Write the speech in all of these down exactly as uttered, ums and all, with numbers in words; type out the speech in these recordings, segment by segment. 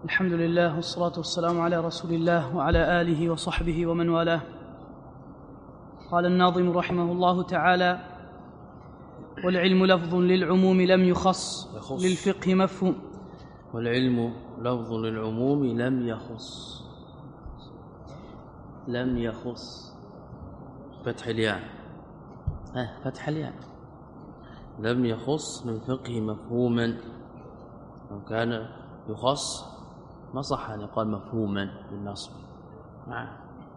الحمد لله والصلاة والسلام على رسول الله وعلى آله وصحبه ومن والاه. قال الناظم رحمه الله تعالى: والعلم لفظ للعموم لم يخص, يخص للفقه مفهوم. والعلم لفظ للعموم لم يخص لم يخص فتح الياء ها فتح الياء لم يخص للفقه مفهوما. لو كان يخص ما صح أن يقال مفهوما بالنصب. نعم.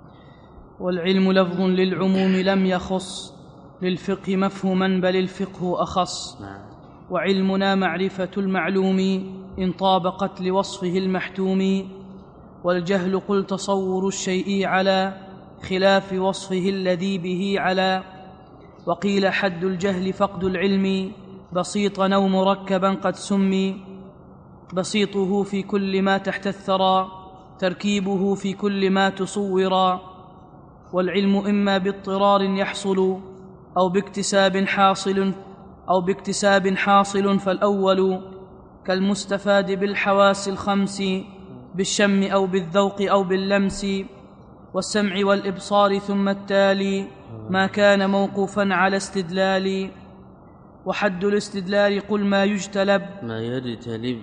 والعلم لفظ للعموم لم يخص للفقه مفهوما بل الفقه أخص. نعم. وعلمنا معرفة المعلوم إن طابقت لوصفه المحتوم، والجهل قل تصور الشيء على خلاف وصفه الذي به على. وقيل حد الجهل فقد العلم بسيطا أو مركبا قد سمي، بسيطه في كل ما تحت الثرى تركيبه في كل ما تصورا. والعلم إما باضطرار يحصل أو باكتساب حاصل أو باكتساب حاصل فالأول كالمستفاد بالحواس الخمس بالشم أو بالذوق أو باللمس والسمع والإبصار، ثم التالي ما كان موقوفا على استدلال. وحد الاستدلال قل ما يجتلب ما يجتلب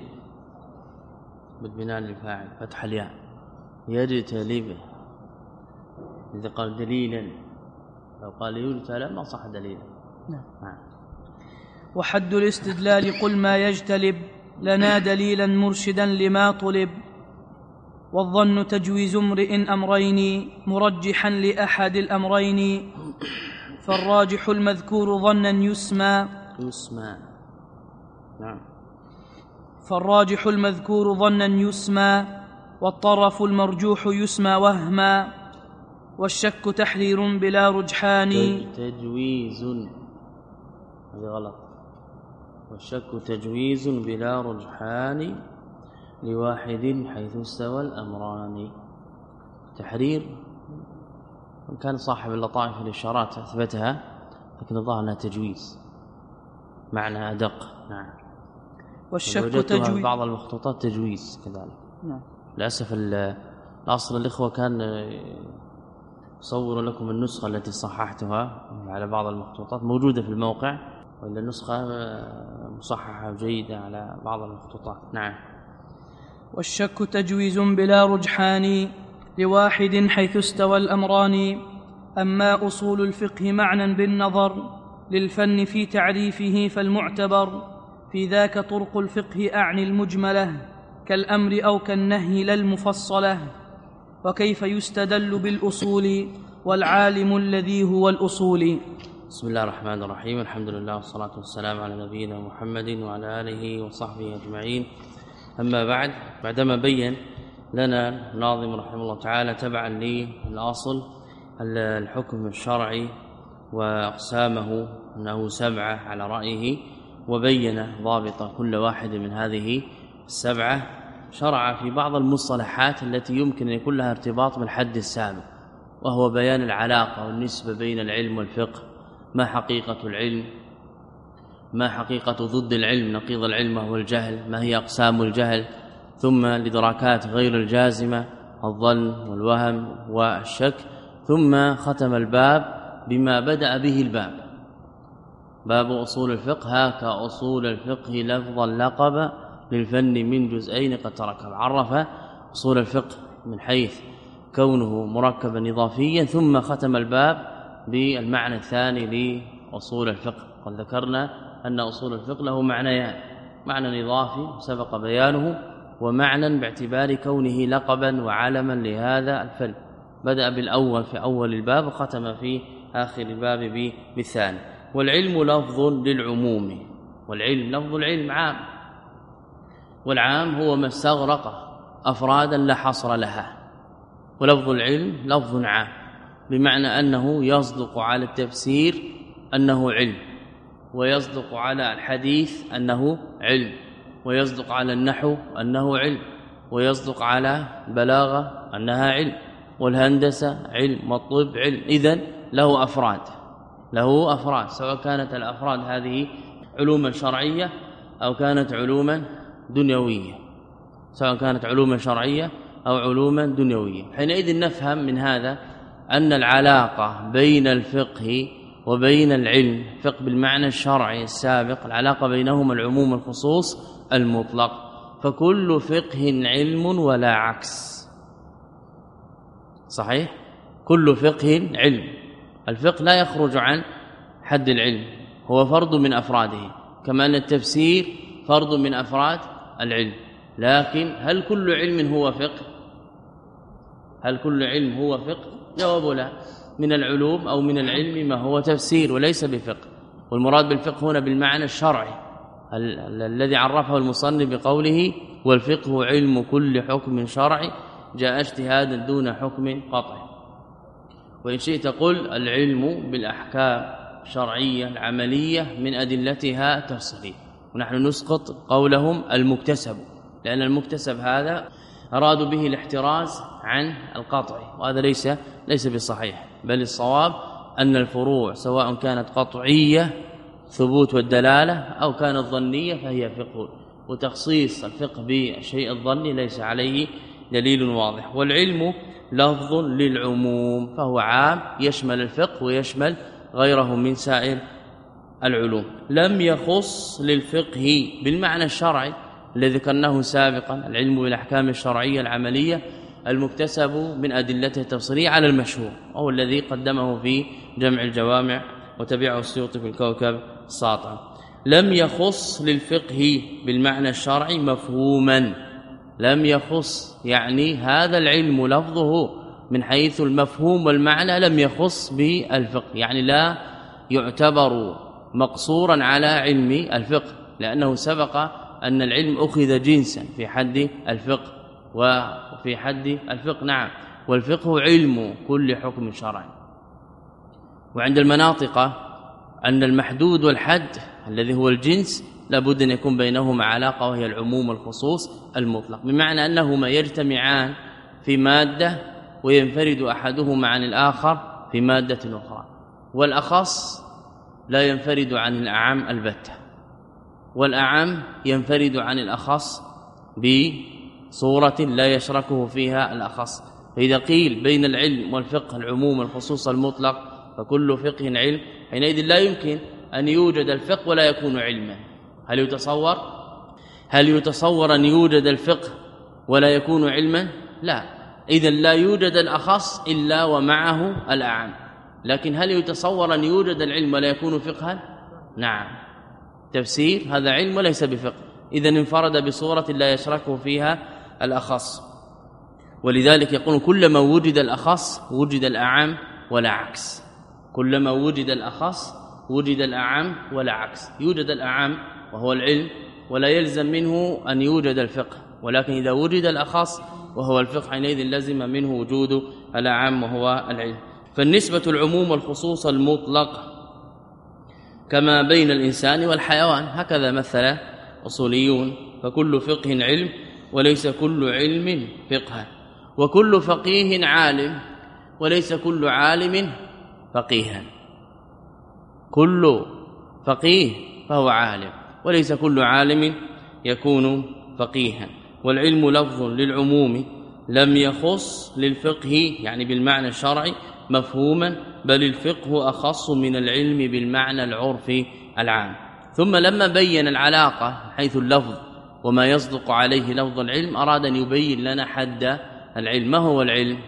بالبناء للفاعل فتح الياء يجتلب. إذا قال دليلا لو قال يجتلب ما صح دليلا. نعم. وحد الاستدلال قل ما يجتلب لنا دليلا مرشدا لما طلب. والظن تجويز امرئ أمرين مرجحا لأحد الأمرين، فالراجح المذكور ظنا يسمى يسمى نعم فالراجح المذكور ظنا يسمى، والطرف المرجوح يسمى وهما. والشك تحرير بلا رجحان تجويز هذا غلط. والشك تجويز بلا رجحان لواحد حيث استوى الأمران. تحرير وإن كان صاحب اللطائف الإشارات أثبتها، لكن الظاهر أنها تجويز معنى أدق. نعم. والشك تجويز بعض المخطوطات تجويز كذلك. نعم. للأسف الأصل الإخوة كان يصور لكم النسخة التي صححتها على بعض المخطوطات موجودة في الموقع، وإلا النسخة مصححة جيدة على بعض المخطوطات. نعم. والشك تجويز بلا رجحان لواحد حيث استوى الأمران. أما أصول الفقه معنى بالنظر للفن في تعريفه فالمعتبر في ذاك طرق الفقه أعني المجملة كالأمر أو كالنهي لا المفصلة. وكيف يستدل بالأصول والعالم الذي هو الأصول. بسم الله الرحمن الرحيم. الحمد لله والصلاة والسلام على نبينا محمد وعلى آله وصحبه أجمعين. أما بعد، بعدما بين لنا الناظم رحمه الله تعالى تبعا للأصل الحكم الشرعي وأقسامه أنه سبعة على رأيه، وبين ضابط كل واحد من هذه السبعة، شرع في بعض المصطلحات التي يمكن أن يكون لها ارتباط بالحد السابق، وهو بيان العلاقة والنسبة بين العلم والفقه. ما حقيقة العلم، ما حقيقة ضد العلم نقيض العلم وهو الجهل، ما هي أقسام الجهل، ثم الإدراكات غير الجازمة الظن والوهم والشك. ثم ختم الباب بما بدأ به الباب، باب أصول الفقه. هاك أصول الفقه لفظا لقب للفن من جزئين قد تركب. عرف أصول الفقه من حيث كونه مركبا إضافيا، ثم ختم الباب بالمعنى الثاني لأصول الفقه. قد ذكرنا أن أصول الفقه له معنيان: معنى إضافي سبق بيانه، ومعنى باعتبار كونه لقبا وعلما لهذا الفن. بدأ بالأول في أول الباب وختم في آخر الباب بالثاني. والعلم لفظ للعموم، والعلم لفظ العلم عام، والعام هو ما استغرق أفرادا لا حصر لها. ولفظ العلم لفظ عام بمعنى أنه يصدق على التفسير أنه علم، ويصدق على الحديث أنه علم، ويصدق على النحو أنه علم، ويصدق على البلاغة أنها علم، والهندسة علم، والطب علم. إذن له أفراد له أفراد سواء كانت الأفراد هذه علوما شرعية أو كانت علوما دنيوية. سواء كانت علوما شرعية أو علوما دنيوية. حينئذ نفهم من هذا أن العلاقة بين الفقه وبين العلم، فقه بالمعنى الشرعي السابق، العلاقة بينهما العموم الخصوص المطلق، فكل فقه علم ولا عكس. صحيح؟ كل فقه علم، الفقه لا يخرج عن حد العلم، هو فرد من أفراده، كما أن التفسير فرد من أفراد العلم. لكن هل كل علم هو فقه؟ هل كل علم هو فقه؟ جواب لا. من العلوم أو من العلم ما هو تفسير وليس بفقه، والمراد بالفقه هنا بالمعنى الشرعي الذي عرفه المصنف بقوله والفقه علم كل حكم شرعي جاء اجتهادا دون حكم قطعي. وإن شئت قل العلم بالأحكام الشرعية العملية من أدلتها تفصيلي، ونحن نسقط قولهم المكتسب، لأن المكتسب هذا أرادوا به الاحتراز عن القطع، وهذا ليس ليس بصحيح، بل الصواب أن الفروع سواء كانت قطعية ثبوت والدلالة أو كانت ظنية فهي فقه، وتخصيص الفقه بالشيء الظني ليس عليه دليل واضح. والعلم لفظ للعموم فهو عام يشمل الفقه ويشمل غيره من سائر العلوم، لم يخص للفقه بالمعنى الشرعي الذي ذكرناه سابقا، العلم بالاحكام الشرعيه العمليه المكتسب من ادلته التفصيليه على المشهور، وهو الذي قدمه في جمع الجوامع وتبعه السيوطي في الكوكب الساطع. لم يخص للفقه بالمعنى الشرعي مفهوما، لم يخص يعني هذا العلم لفظه من حيث المفهوم والمعنى لم يخص بالفقه، يعني لا يعتبر مقصورا على علم الفقه، لأنه سبق أن العلم أخذ جنسا في حد الفقه وفي حد الفقه. نعم، والفقه علم كل حكم شرعي. وعند المناطق أن المحدود والحد الذي هو الجنس لابد أن يكون بينهما علاقة، وهي العموم والخصوص المطلق، بمعنى أنهما يجتمعان في مادة وينفرد أحدهما عن الآخر في مادة أخرى، والأخص لا ينفرد عن الأعم البتة، والأعم ينفرد عن الأخص بصورة لا يشركه فيها الأخص. فإذا قيل بين العلم والفقه العموم والخصوص المطلق فكل فقه علم، حينئذ لا يمكن أن يوجد الفقه ولا يكون علما. هل يتصور هل يتصور أن يوجد الفقه ولا يكون علما؟ لا، إذن لا يوجد الأخص إلا ومعه الأعم. لكن هل يتصور أن يوجد العلم ولا يكون فقها؟ نعم، تفسير هذا علم وليس بفقه، إذن انفرد بصورة لا يشركه فيها الأخص. ولذلك يقول كلما وجد الأخص وجد الأعم ولا عكس، كلما وجد الأخص وجد الأعم ولا عكس. يوجد الأعم وهو العلم ولا يلزم منه أن يوجد الفقه، ولكن إذا وجد الأخص وهو الفقه حينئذ لزم منه وجود الأعم وهو العلم. فالنسبة العموم والخصوص المطلق كما بين الإنسان والحيوان، هكذا مثل أصوليون، فكل فقه علم وليس كل علم فقها، وكل فقيه عالم وليس كل عالم فقيها. كل فقيه فهو عالم وليس كل عالم يكون فقيها. والعلم لفظ للعموم لم يخص للفقه يعني بالمعنى الشرعي مفهوما، بل الفقه أخص من العلم بالمعنى العرفي العام. ثم لما بين العلاقة حيث اللفظ وما يصدق عليه لفظ العلم أراد أن يبين لنا حد العلم. ما هو العلم؟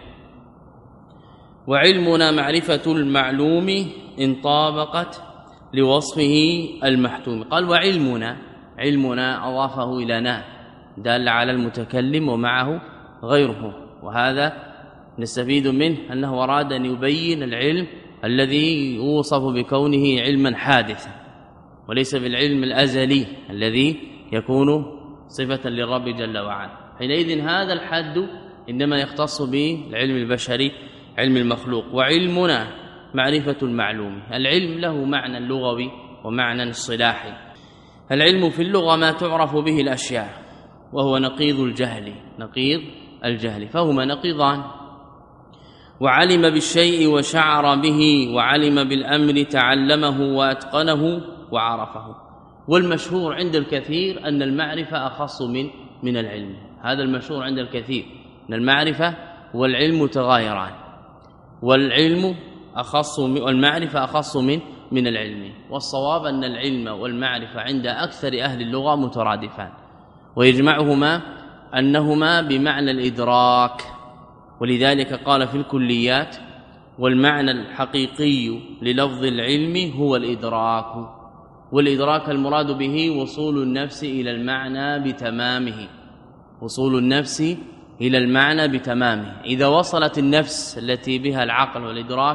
وعلمنا معرفة المعلوم إن طابقت لوصفه المحتوم. قال وعلمنا، علمنا أضافه إلى نا دال على المتكلم ومعه غيره، وهذا نستفيد منه أنه أراد أن يبين العلم الذي يوصف بكونه علما حادثا وليس بالعلم الأزلي الذي يكون صفة للرب جل وعلا. حينئذ هذا الحد إنما يختص بالعلم البشري علم المخلوق. وعلمنا معرفة المعلوم، العلم له معنى لغوي ومعنى اصطلاحي. العلم في اللغة ما تعرف به الأشياء، وهو نقيض الجهل، نقيض الجهل، فهما نقيضان. وعلم بالشيء وشعر به، وعلم بالأمر تعلمه وأتقنه وعرفه. والمشهور عند الكثير أن المعرفة أخص من من العلم، هذا المشهور عند الكثير ان المعرفة والعلم متغايران، والعلم أخص والمعرفة أخص من من العلم، والصواب أن العلم والمعرفة عند أكثر أهل اللغة مترادفان، ويجمعهما أنهما بمعنى الإدراك. ولذلك قال في الكليات: والمعنى الحقيقي للفظ العلم هو الإدراك، والإدراك المراد به وصول النفس إلى المعنى بتمامه، وصول النفس إلى المعنى بتمامه. إذا وصلت النفس التي بها العقل والإدراك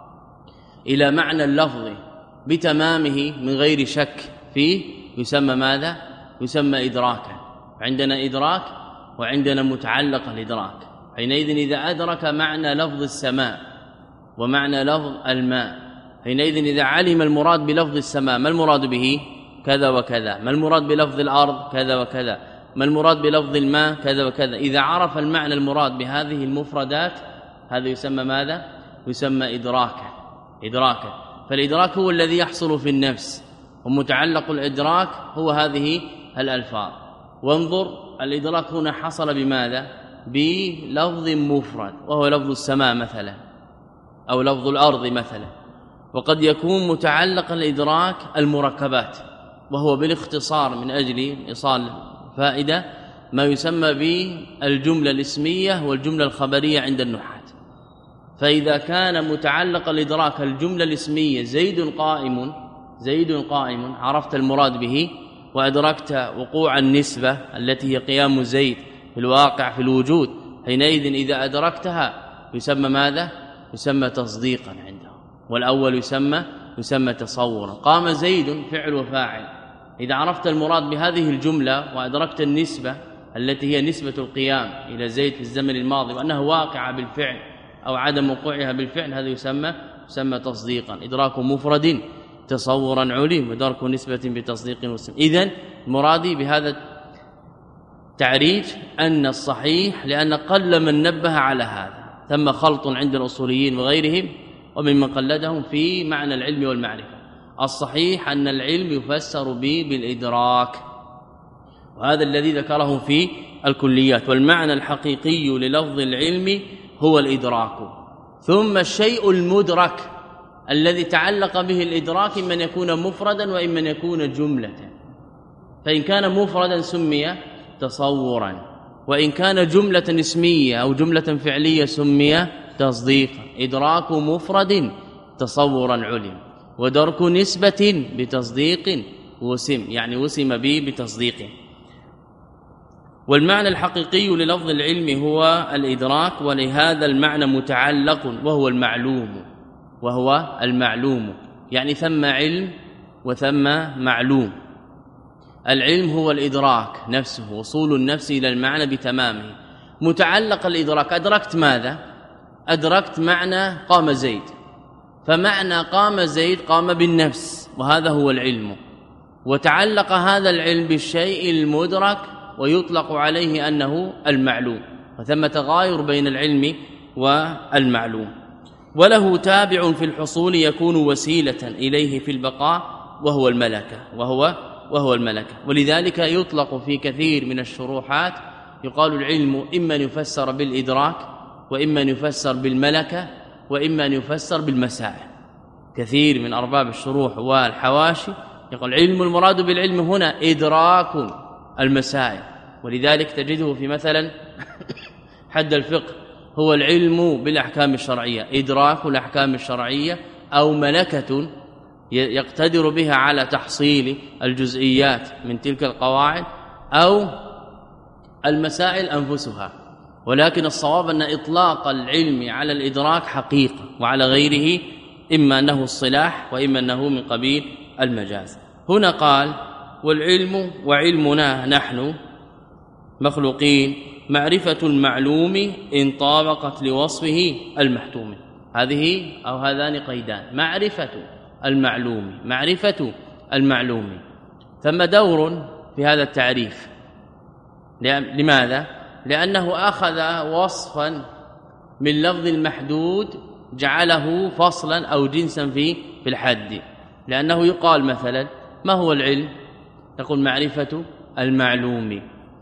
إلى معنى اللفظ بتمامه من غير شك فيه يسمى ماذا؟ يسمى إدراكا. عندنا إدراك وعندنا متعلق الإدراك. حينئذ إذا أدرك معنى لفظ السماء ومعنى لفظ الماء، حينئذ إذا علم المراد بلفظ السماء ما المراد به؟ كذا وكذا. ما المراد بلفظ الأرض؟ كذا وكذا. ما المراد بلفظ الماء؟ كذا وكذا. إذا عرف المعنى المراد بهذه المفردات هذا يسمى ماذا؟ يسمى إدراكا. إدراكا. فالإدراك هو الذي يحصل في النفس، ومتعلق الإدراك هو هذه الألفاظ. وانظر الإدراك هنا حصل بماذا؟ بلفظ مفرد وهو لفظ السماء مثلا، أو لفظ الأرض مثلا. وقد يكون متعلق الإدراك المركبات، وهو بالاختصار من أجل إيصال فائدة ما يسمى بالجملة الاسمية والجملة الخبرية عند النحاة. فإذا كان متعلق الإدراك الجملة الاسمية زيد قائم، زيد قائم، عرفت المراد به وأدركت وقوع النسبة التي هي قيام زيد في الواقع في الوجود، حينئذ إذا أدركتها يسمى ماذا؟ يسمى تصديقا عنده. والأول يسمى يسمى تصورا. قام زيد فعل وفاعل. إذا عرفت المراد بهذه الجملة وأدركت النسبة التي هي نسبة القيام إلى زيد في الزمن الماضي وأنها واقعة بالفعل أو عدم وقوعها بالفعل، هذا يسمى يسمى تصديقا. إدراك مفرد تصورا علم، ودرك نسبة بتصديق وسم. إذن مرادي بهذا التعريف أن الصحيح، لأن قل من نبه على هذا، ثم خلط عند الأصوليين وغيرهم وممن قلدهم في معنى العلم والمعرفة. الصحيح أن العلم يفسر به بالإدراك، وهذا الذي ذكره في الكليات. والمعنى الحقيقي للفظ العلم هو الإدراك. ثم الشيء المدرك الذي تعلق به الإدراك إما أن يكون مفردا وإما أن يكون جملة. فإن كان مفردا سمي تصورا، وإن كان جملة اسمية أو جملة فعلية سمي تصديقا. إدراك مفرد تصورا علم، ودرك نسبة بتصديق وسم، يعني وسم به بتصديق. والمعنى الحقيقي للفظ العلم هو الإدراك، ولهذا المعنى متعلق وهو المعلوم، وهو المعلوم، يعني ثم علم وثم معلوم. العلم هو الإدراك نفسه، وصول النفس إلى المعنى بتمامه. متعلق الإدراك، أدركت ماذا؟ أدركت معنى قام زيد، فمعنى قام زيد قام بالنفس، وهذا هو العلم. وتعلق هذا العلم بالشيء المدرك ويطلق عليه أنه المعلوم، وثم تغاير بين العلم والمعلوم. وله تابع في الحصول يكون وسيلة إليه في البقاء وهو الملكة، وهو وهو الملكة. ولذلك يطلق في كثير من الشروحات يقال العلم إما أن يفسر بالإدراك، وإما أن يفسر بالملكة، وإما أن يفسر بالمسائل. كثير من أرباب الشروح والحواشي يقول علم المراد بالعلم هنا إدراك المسائل. ولذلك تجده في مثلا حد الفقه هو العلم بالأحكام الشرعية، إدراك الأحكام الشرعية، أو ملكة يقتدر بها على تحصيل الجزئيات من تلك القواعد، أو المسائل أنفسها. ولكن الصواب أن إطلاق العلم على الإدراك حقيقة، وعلى غيره إما أنه الصلاح وإما أنه من قبيل المجاز. هنا قال والعلم وعلمنا نحن مخلوقين معرفة المعلوم إن طابقت لوصفه المحتوم. هذه أو هذان قيدان: معرفة المعلوم، معرفة المعلوم. ثم دور في هذا التعريف. لماذا؟ لأنه أخذ وصفا من لفظ المحدود جعله فصلا أو جنسا في في الحد. لأنه يقال مثلا ما هو العلم؟ تقول معرفة المعلوم.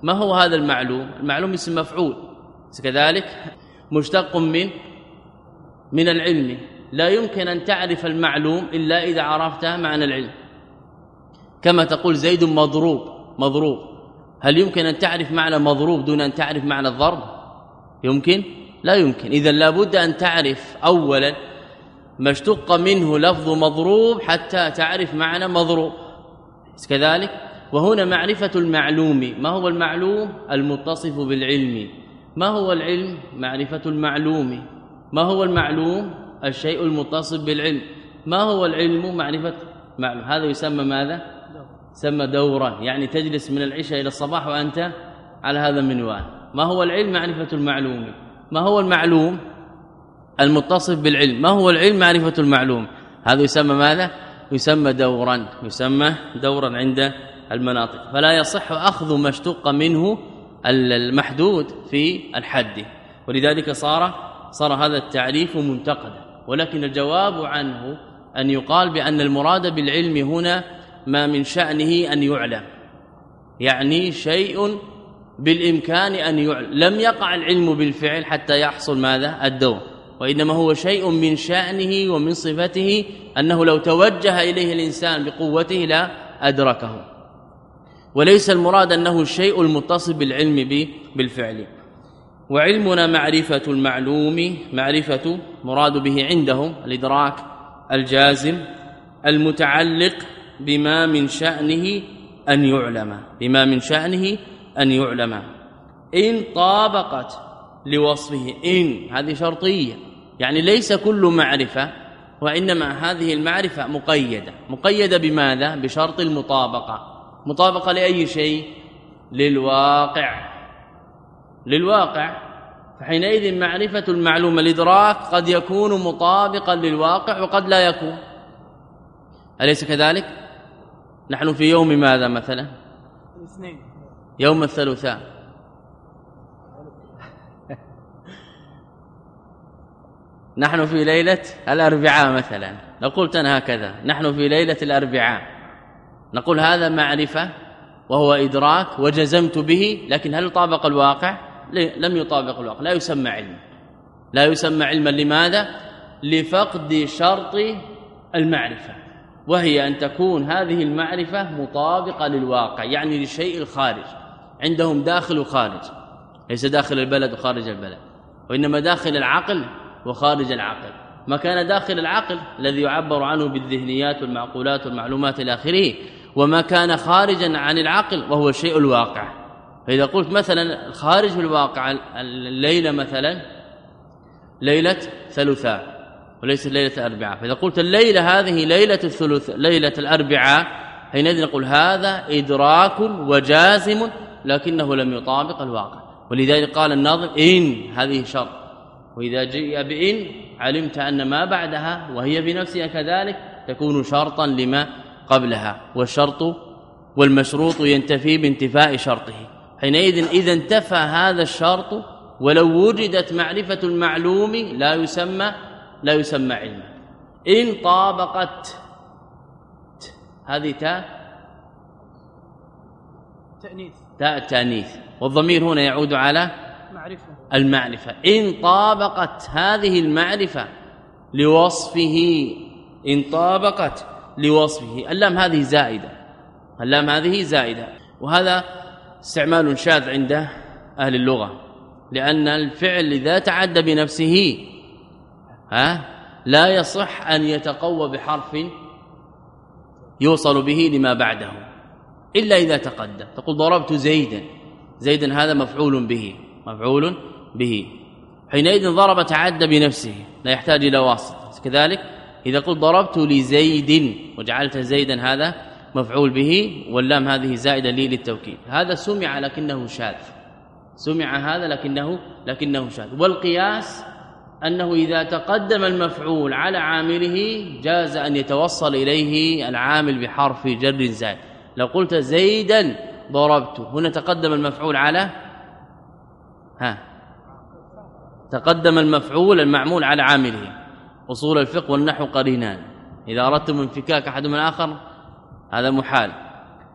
ما هو هذا المعلوم؟ المعلوم اسم مفعول، كذلك مشتق من من العلم، لا يمكن أن تعرف المعلوم إلا إذا عرفت معنى العلم. كما تقول زيد مضروب مضروب، هل يمكن أن تعرف معنى مضروب دون أن تعرف معنى الضرب؟ يمكن؟ لا يمكن. إذا لابد أن تعرف أولا ما اشتق منه لفظ مضروب حتى تعرف معنى مضروب، كذلك. وهنا معرفة المعلوم. ما هو المعلوم؟ المتصف بالعلم. ما هو العلم؟ معرفة المعلوم. ما هو المعلوم؟ الشيء المتصف بالعلم. ما هو العلم؟ معرفة معلوم. هذا يسمى ماذا؟ يسمى دورا، يعني تجلس من العشاء إلى الصباح وأنت على هذا المنوال. ما هو العلم؟ معرفة المعلوم. ما هو المعلوم؟ المتصف بالعلم. ما هو العلم؟ معرفة المعلوم. هذا يسمى ماذا؟ يسمى دورا، يسمى دورا عند المناطق. فلا يصح أخذ ما اشتق منه المحدود في الحد، ولذلك صار صار هذا التعريف منتقدا. ولكن الجواب عنه أن يقال بأن المراد بالعلم هنا ما من شأنه أن يعلم، يعني شيء بالإمكان أن يعلم. لم يقع العلم بالفعل حتى يحصل ماذا؟ الدور، وإنما هو شيء من شأنه ومن صفته أنه لو توجه إليه الإنسان بقوته لا أدركه. وليس المراد أنه الشيء المتصل بالعلم بالفعل. وعلمنا معرفة المعلوم، معرفة مراد به عندهم الإدراك الجازم المتعلق بما من شأنه أن يعلم، بما من شأنه أن يعلم إن طابقت لوصفه. إن هذه شرطية، يعني ليس كل معرفة، وإنما هذه المعرفة مقيدة. مقيدة بماذا؟ بشرط المطابقة. مطابقة لأي شيء؟ للواقع، للواقع. فحينئذ معرفة المعلوم الإدراك قد يكون مطابقا للواقع وقد لا يكون، أليس كذلك؟ نحن في يوم ماذا مثلا؟ الاثنين، يوم الثلاثاء. نحن في ليلة الأربعاء مثلا. لو قلت أنا هكذا نحن في ليلة الأربعاء، نقول هذا معرفة وهو إدراك وجزمت به، لكن هل طابق الواقع؟ لم يطابق الواقع، لا يسمى علما. لا يسمى علما. لماذا؟ لفقد شرط المعرفة، وهي أن تكون هذه المعرفة مطابقة للواقع، يعني للشيء الخارج. عندهم داخل وخارج، ليس داخل البلد وخارج البلد، وإنما داخل العقل وخارج العقل. ما كان داخل العقل الذي يعبر عنه بالذهنيات والمعقولات والمعلومات إلى آخره، وما كان خارجا عن العقل وهو الشيء الواقع. فإذا قلت مثلا خارج الواقع الليلة مثلا ليلة ثلاثاء وليس ليلة أربعاء، فإذا قلت الليلة هذه ليلة الثلاث ليلة الأربعاء، حينئذ نقول هذا إدراك وجازم لكنه لم يطابق الواقع. ولذلك قال الناظم إن هذه شرط، وإذا جاء بإن علمت أن ما بعدها وهي بنفسها كذلك تكون شرطا لما قبلها، والشرط والمشروط ينتفي بانتفاء شرطه. حينئذ إذا انتفى هذا الشرط ولو وجدت معرفة المعلوم لا يسمى لا يسمى علما. إن طابقت، هذه تاء تأنيث، تاء التأنيث، والضمير هنا يعود على معرفة المعرفة. إن طابقت هذه المعرفة لوصفه، إن طابقت لوصفه. اللام هذه زائدة، اللام هذه زائدة، وهذا استعمال شاذ عند أهل اللغة، لأن الفعل إذا تعدى بنفسه ها لا يصح أن يتقوى بحرف يوصل به لما بعده إلا إذا تقدم. تقول ضربت زيدا، زيدا هذا مفعول به، مفعول به. حينئذ ضرب تعدى بنفسه لا يحتاج إلى واسطة. كذلك إذا قلت ضربت لزيد وجعلت زيدا هذا مفعول به، واللام هذه زائدة لي للتوكيد. هذا سمع لكنه شاذ، سمع هذا لكنه لكنه شاذ. والقياس أنه إذا تقدم المفعول على عامله جاز أن يتوصل إليه العامل بحرف جر زائد. لو قلت زيدا ضربت، هنا تقدم المفعول على ها تقدم المفعول المعمول على عامله. أصول الفقه والنحو قرينان، إذا أردتم انفكاك أحدهما الآخر هذا محال.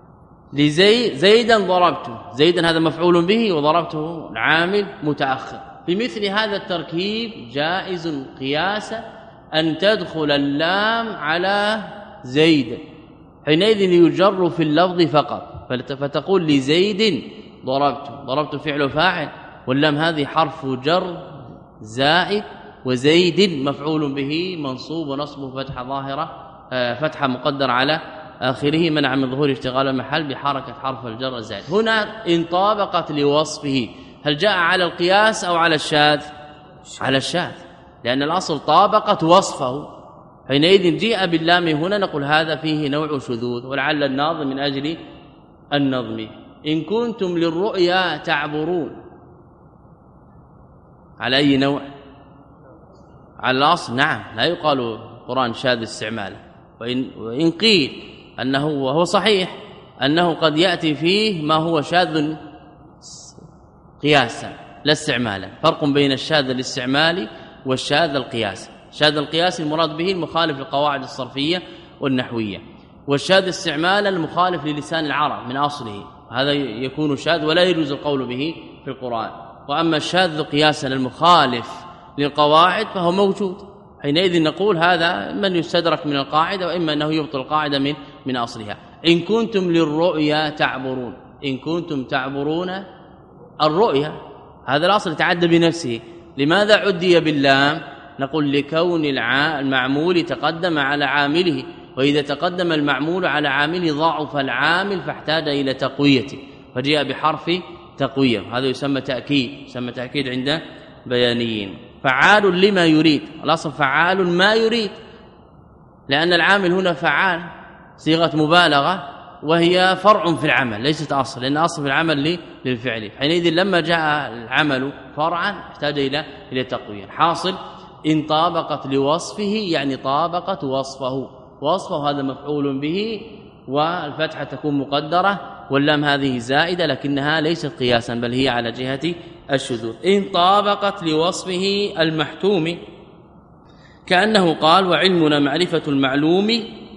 لزيد زيدا ضربته، زيدا هذا مفعول به وضربته العامل متأخر. في مثل هذا التركيب جائز قياسا أن تدخل اللام على زيد، حينئذ يجر في اللفظ فقط، فتقول لزيد ضربته، ضربته فعل فاعل، واللام هذه حرف جر زائد، وزيد مفعول به منصوب ونصبه فتحة ظاهرة فتحة مقدر على آخره منع من ظهور اشتغال المحل بحركة حرف الجر الزائد. هنا إن طابقت لوصفه، هل جاء على القياس أو على الشاذ؟ على الشاذ، لأن الأصل طابقت وصفه، حينئذ جاء باللام هنا نقول هذا فيه نوع شذوذ. ولعل الناظم من أجل النظم إن كنتم للرؤيا تعبرون، على أي نوع؟ على الأصل نعم، لا يقال القرآن شاذ استعماله، وإن, وإن قيل أنه وهو صحيح أنه قد يأتي فيه ما هو شاذ قياسا لا استعمالا. فرق بين الشاذ الاستعمالي والشاذ القياسي. شاذ القياسي المراد به المخالف للقواعد الصرفية والنحوية، والشاذ استعمالا المخالف للسان العرب من أصله، هذا يكون شاذ ولا يجوز القول به في القرآن. وأما الشاذ قياسا المخالف للقواعد فهو موجود، حينئذ نقول هذا من يستدرك من القاعدة، وإما أنه يبطل القاعدة من من أصلها. إن كنتم للرؤيا تعبرون، إن كنتم تعبرون الرؤيا، هذا الأصل تعدى بنفسه. لماذا عدي باللام؟ نقول لكون المعمول تقدم على عامله، وإذا تقدم المعمول على عامله ضعف العامل فاحتاج إلى تقويته، فجاء بحرف تقوية، هذا يسمى تأكيد، يسمى تأكيد عند بيانيين. فعال لما يريد، الأصل فعال ما يريد، لأن العامل هنا فعال صيغة مبالغة، وهي فرع في العمل ليست أصل، لأن أصل في العمل للفعل. حينئذ لما جاء العمل فرعا احتاج إلى إلى تقوية. حاصل إن طابقت لوصفه يعني طابقت وصفه، وصفه هذا مفعول به، والفتحة تكون مقدرة، واللام هذه زائدة لكنها ليست قياسا بل هي على جهة الشذوذ. إن طابقت لوصفه المحتوم، كأنه قال وعلمنا معرفة المعلوم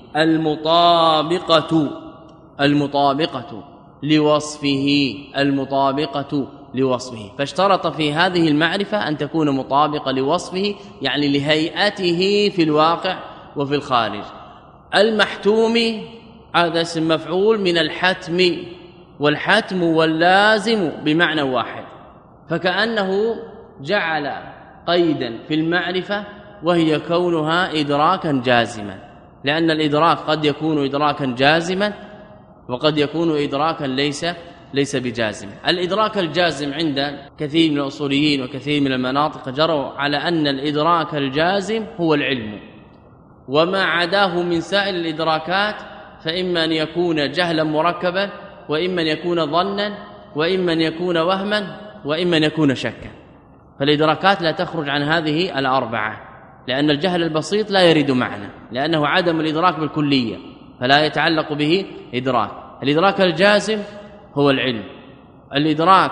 المطابقة، المطابقة لوصفه، المطابقة لوصفه. فاشترط في هذه المعرفة أن تكون مطابقة لوصفه، يعني لهيئته في الواقع وفي الخارج. المحتوم هذا اسم مفعول من الحتم، والحتم واللازم بمعنى واحد، فكأنه جعل قيدا في المعرفة وهي كونها إدراكا جازما، لأن الإدراك قد يكون إدراكا جازما وقد يكون إدراكا ليس ليس بجازم. الإدراك الجازم عند كثير من الأصوليين وكثير من المناطق جروا على أن الإدراك الجازم هو العلم، وما عداه من سائر الإدراكات فإما أن يكون جهلا مركبا، وإما أن يكون ظنا، وإما أن يكون وهما، وإما أن يكون شكا. فالإدراكات لا تخرج عن هذه الأربعة، لأن الجهل البسيط لا يرد معنى، لأنه عدم الإدراك بالكلية فلا يتعلق به إدراك. الإدراك الجازم هو العلم، الإدراك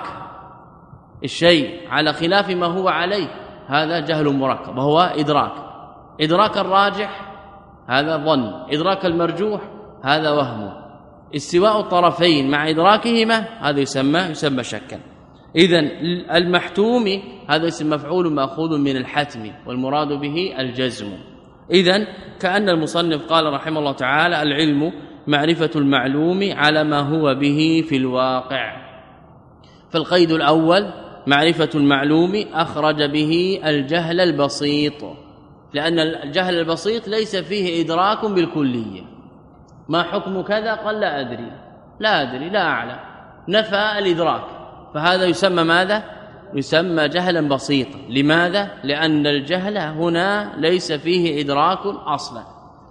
الشيء على خلاف ما هو عليه هذا جهل مركب وهو إدراك. إدراك الراجح هذا ظن، إدراك المرجوح هذا وهم. استواء الطرفين مع إدراكهما هذا يسمى يسمى شكا. إذن المحتوم هذا اسم مفعول مأخوذ من الحتم، والمراد به الجزم. إذن كأن المصنف قال رحمه الله تعالى العلم معرفة المعلوم على ما هو به في الواقع. فالقيد الأول معرفة المعلوم أخرج به الجهل البسيط، لأن الجهل البسيط ليس فيه إدراك بالكلية. ما حكم كذا؟ قال لا أدري، لا أدري، لا أعلم، نفى الإدراك، فهذا يسمى ماذا؟ يسمى جهلا بسيطا. لماذا؟ لأن الجهل هنا ليس فيه إدراك أصلا.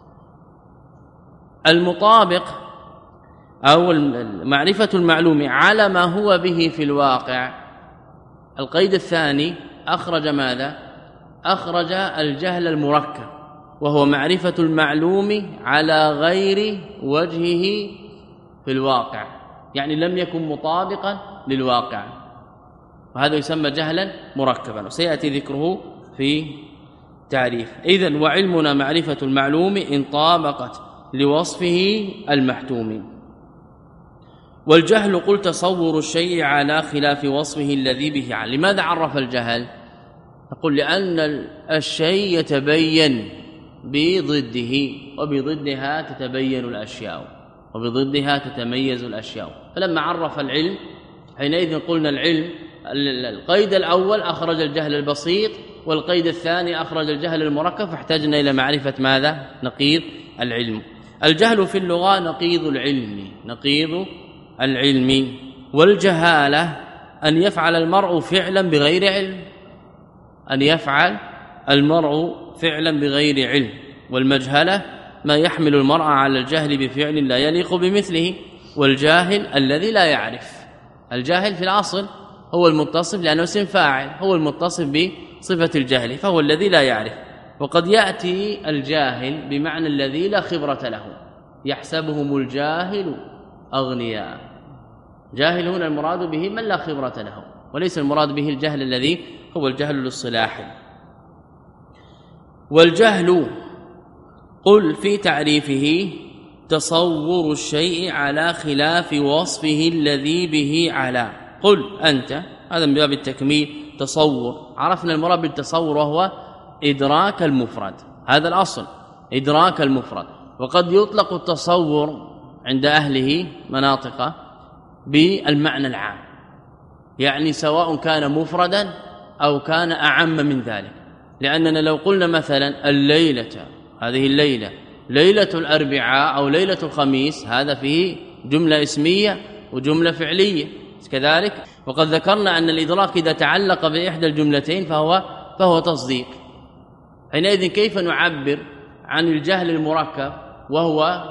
المطابق أو معرفة المعلوم على ما هو به في الواقع. القيد الثاني أخرج ماذا؟ أخرج الجهل المركب، وهو معرفة المعلوم على غير وجهه في الواقع، يعني لم يكن مطابقا للواقع، وهذا يسمى جهلا مركبا، وسيأتي ذكره في تعريف. إذن وعلمنا معرفة المعلوم إن طابقت لوصفه المحتوم. والجهل قل تصور الشيء على خلاف وصفه الذي به علم. لماذا عرف الجهل؟ نقول لأن الشيء يتبين بضده، وبضدها تتبين الأشياء، وبضدها تتميز الأشياء. فلما عرف العلم حينئذ قلنا العلم القيد الأول أخرج الجهل البسيط، والقيد الثاني أخرج الجهل المركب، فاحتاجنا إلى معرفة ماذا؟ نقيض العلم. الجهل في اللغة نقيض العلم، نقيض العلم. والجهالة أن يفعل المرء فعلا بغير علم، أن يفعل المرء فعلا بغير علم. والمجهلة ما يحمل المرء على الجهل بفعل لا يليق بمثله. والجاهل الذي لا يعرف. الجاهل في الأصل هو المتصف لأنه اسم فاعل، هو المتصف بصفة الجهل، فهو الذي لا يعرف. وقد يأتي الجاهل بمعنى الذي لا خبرة له، يحسبهم الجاهل أغنياء. جاهل هنا المراد به من لا خبرة له، وليس المراد به الجهل الذي هو الجهل الاصطلاحي. والجهل قل في تعريفه تصور الشيء على خلاف وصفه الذي به على. قل أنت، هذا من باب التكميل. تصور عرفنا المراد بالتصور وهو إدراك المفرد، هذا الأصل إدراك المفرد. وقد يطلق التصور عند أهله مناطق بالمعنى العام، يعني سواء كان مفردا أو كان أعم من ذلك. لأننا لو قلنا مثلا الليلة، هذه الليلة ليلة الأربعاء أو ليلة الخميس، هذا فيه جملة اسمية وجملة فعلية كذلك. وقد ذكرنا أن الإدراك إذا تعلق بإحدى الجملتين فهو فهو تصديق. حينئذ كيف نعبر عن الجهل المركب وهو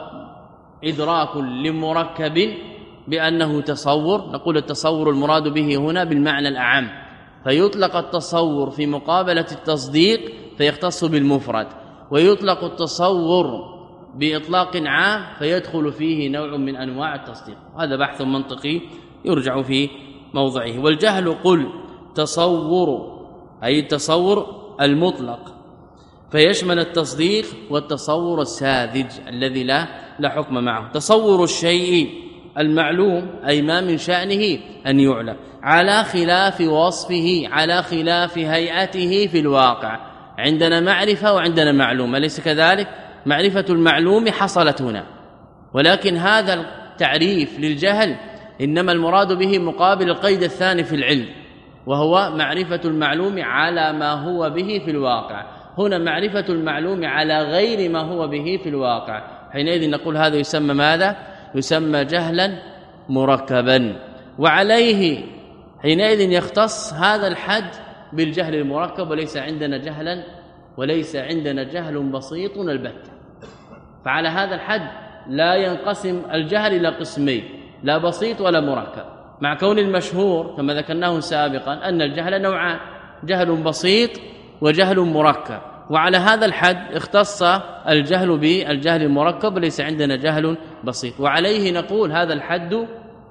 إدراك لمركب بأنه تصور؟ نقول التصور المراد به هنا بالمعنى الأعم، فيطلق التصور في مقابلة التصديق فيختص بالمفرد، ويطلق التصور بإطلاق عام فيدخل فيه نوع من أنواع التصديق. هذا بحث منطقي يرجع في موضعه. والجهل قل تصور أي التصور المطلق، فيشمل التصديق والتصور الساذج الذي لا لا حكم معه. تصور الشيء المعلوم أي ما من شأنه أن يعلم على خلاف وصفه، على خلاف هيئته في الواقع. عندنا معرفة وعندنا معلوم، أليس كذلك؟ معرفة المعلوم حصلت هنا، ولكن هذا التعريف للجهل إنما المراد به مقابل القيد الثاني في العلم، وهو معرفة المعلوم على ما هو به في الواقع. هنا معرفة المعلوم على غير ما هو به في الواقع، حينئذ نقول هذا يسمى ماذا؟ يسمى جهلا مركبا. وعليه حينئذ يختص هذا الحد بالجهل المركب، وليس عندنا جهلا وليس عندنا جهل بسيط البتة. فعلى هذا الحد لا ينقسم الجهل إلى قسمين، لا بسيط ولا مركب، مع كون المشهور كما ذكرناه سابقا أن الجهل نوعان، جهل بسيط وجهل مركب. وعلى هذا الحد اختص الجهل بالجهل المركب، وليس عندنا جهل بسيط. وعليه نقول هذا الحد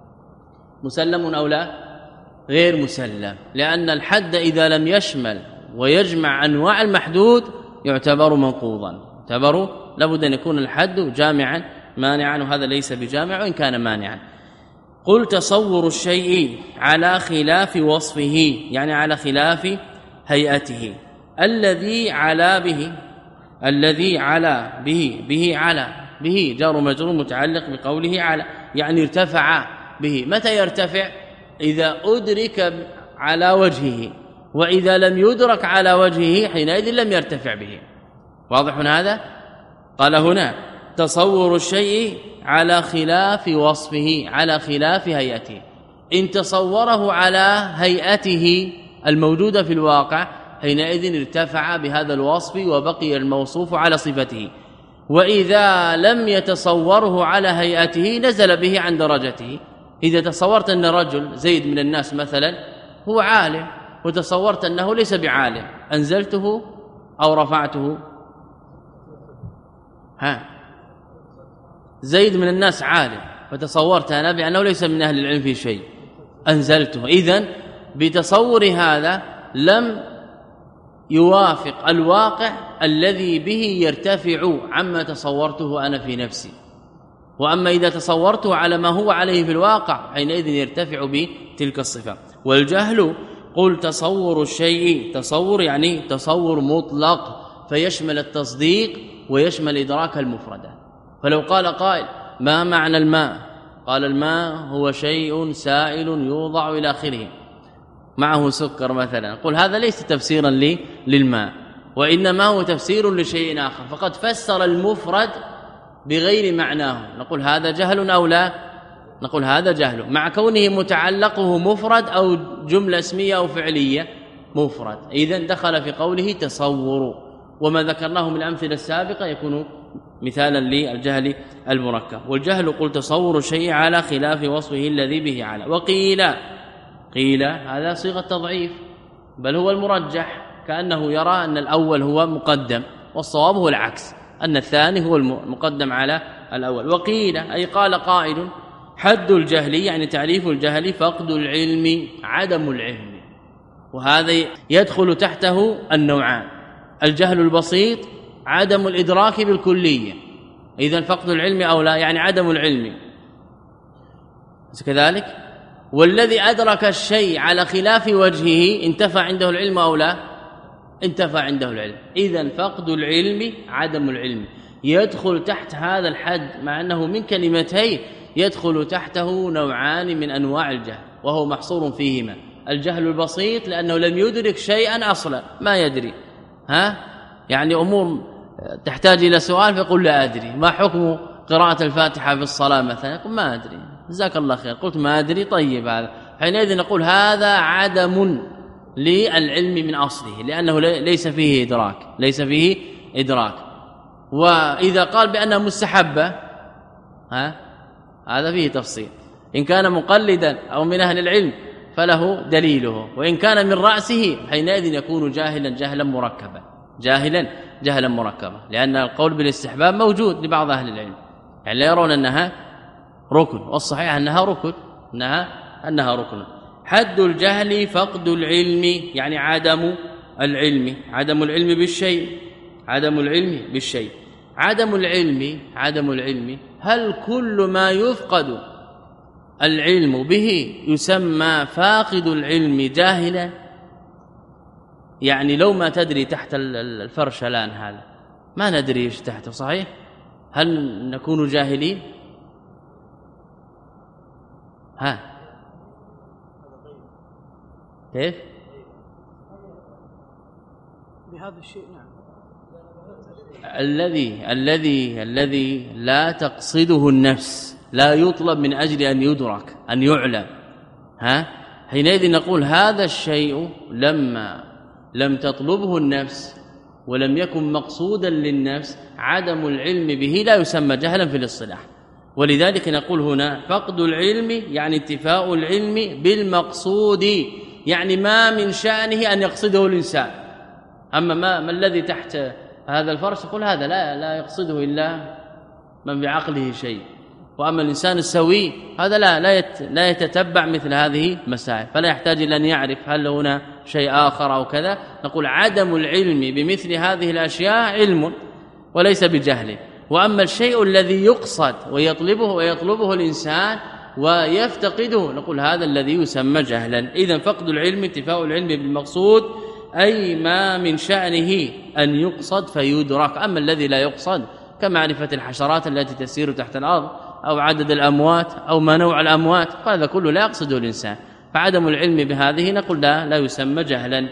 مسلم أو لا؟ غير مسلم، لأن الحد إذا لم يشمل ويجمع أنواع المحدود يعتبر منقوضا، يعتبر لابد أن يكون الحد جامعا مانعا، وهذا ليس بجامع وإن كان مانعا. قل تصور الشيء على خلاف وصفه، يعني على خلاف هيئته. الذي على به، الذي على به، به على به جار مجرور متعلق بقوله على، يعني ارتفع به. متى يرتفع؟ إذا أدرك على وجهه، وإذا لم يدرك على وجهه حينئذ لم يرتفع به. واضح هذا؟ قال هنا تصور الشيء على خلاف وصفه، على خلاف هيئته. إن تصوره على هيئته الموجودة في الواقع حينئذ ارتفع بهذا الوصف وبقي الموصوف على صفته. وإذا لم يتصوره على هيئته نزل به عن درجته. إذا تصورت أن رجل زيد من الناس مثلا هو عالم، وتصورت أنه ليس بعالم، أنزلته أو رفعته؟ ها زيد من الناس عالم، وتصورت أنا بأنه ليس من أهل العلم في شيء، أنزلته. إذن بتصور هذا لم يوافق الواقع الذي به يرتفع عما تصورته أنا في نفسي. وأما إذا تصورته على ما هو عليه في الواقع حينئذ يرتفع بتلك الصفة. والجهل قل تصور الشيء، تصور يعني تصور مطلق فيشمل التصديق ويشمل إدراك المفردة. فلو قال قائل ما معنى الماء؟ قال الماء هو شيء سائل يوضع إلى آخره معه سكر مثلا، قل هذا ليس تفسيرا لي للماء وإنما هو تفسير لشيء آخر، فقد فسر المفرد بغير معناه، نقول هذا جهل أو لا؟ نقول هذا جهل مع كونه متعلقه مفرد أو جملة اسمية أو فعلية مفرد. إذن دخل في قوله تصور، وما ذكرناه من الأمثلة السابقة يكون مثالا للجهل المركب. والجهل قل تصور الشيء على خلاف وصفه الذي به على. وقيل قيل هذا صيغة تضعيف بل هو المرجح، كأنه يرى أن الأول هو مقدم والصواب هو العكس، أن الثاني هو المقدم على الأول. وقيل أي قال قائل حد الجهل يعني تعريف الجهل فقد العلم عدم العلم، وهذا يدخل تحته النوعان، الجهل البسيط عدم الإدراك بالكلية، إذن فقد العلم أو لا يعني عدم العلم كذلك. والذي أدرك الشيء على خلاف وجهه انتفى عنده العلم أو لا؟ انتفى عنده العلم. إذن فقد العلم عدم العلم يدخل تحت هذا الحد، مع أنه من كلمتين يدخل تحته نوعان من أنواع الجهل وهو محصور فيهما، الجهل البسيط لأنه لم يدرك شيئا أصلا ما يدري، ها يعني أمور تحتاج إلى سؤال فيقول لا أدري، ما حكم قراءة الفاتحة في الصلاة مثلا؟ يقول ما أدري، جزاك الله خير، قلت ما أدري، طيب هذا حينئذ نقول هذا عدم للعلم من أصله لأنه ليس فيه إدراك، ليس فيه إدراك. وإذا قال بأنها مستحبة ها هذا فيه تفصيل، إن كان مقلدا أو من أهل العلم فله دليله، وإن كان من رأسه حينئذ يكون جاهلا جهلا مركبا، جاهلا جهلا مركبا، لأن القول بالاستحباب موجود لبعض أهل العلم، يعني لا يرون أنها ركن، والصحيح أنها ركن، أنها أنها ركن. حد الجهل فقد العلم يعني عدم العلم، عدم العلم بالشيء، عدم العلم بالشيء. عدم العلم عدم العلم هل كل ما يفقد العلم به يسمى فاقد العلم جاهلا؟ يعني لو ما تدري تحت الفرش الآن هذا ما ندري ايش تحته، صحيح؟ هل نكون جاهلين؟ ها كيف بهذا الشيء؟ نعم الذي الذي الذي لا تقصده النفس، لا يطلب من أجل أن يدرك أن يعلم، ها حينئذ نقول هذا الشيء لما لم تطلبه النفس ولم يكن مقصودا للنفس عدم العلم به لا يسمى جهلا في الاصطلاح. ولذلك نقول هنا فقد العلم يعني انتفاء العلم بالمقصود، يعني ما من شأنه أن يقصده الإنسان. أما ما, ما الذي تحت هذا الفرش يقول هذا لا لا يقصده إلا من بعقله شيء، وأما الإنسان السوي هذا لا لا, يت لا يتتبع مثل هذه المسائل، فلا يحتاج إلى أن يعرف هل هنا شيء آخر أو كذا. نقول عدم العلم بمثل هذه الأشياء علم وليس بجهل. وأما الشيء الذي يقصد ويطلبه ويطلبه الإنسان ويفتقده نقول هذا الذي يسمى جهلا. إذن فقد العلم انتفاء العلم بالمقصود، أي ما من شأنه أن يقصد فيدرك. أما الذي لا يقصد كمعرفة الحشرات التي تسير تحت الأرض أو عدد الأموات أو ما نوع الأموات فهذا كله لا يقصده الإنسان، فعدم العلم بهذه نقول لا لا يسمى جهلا،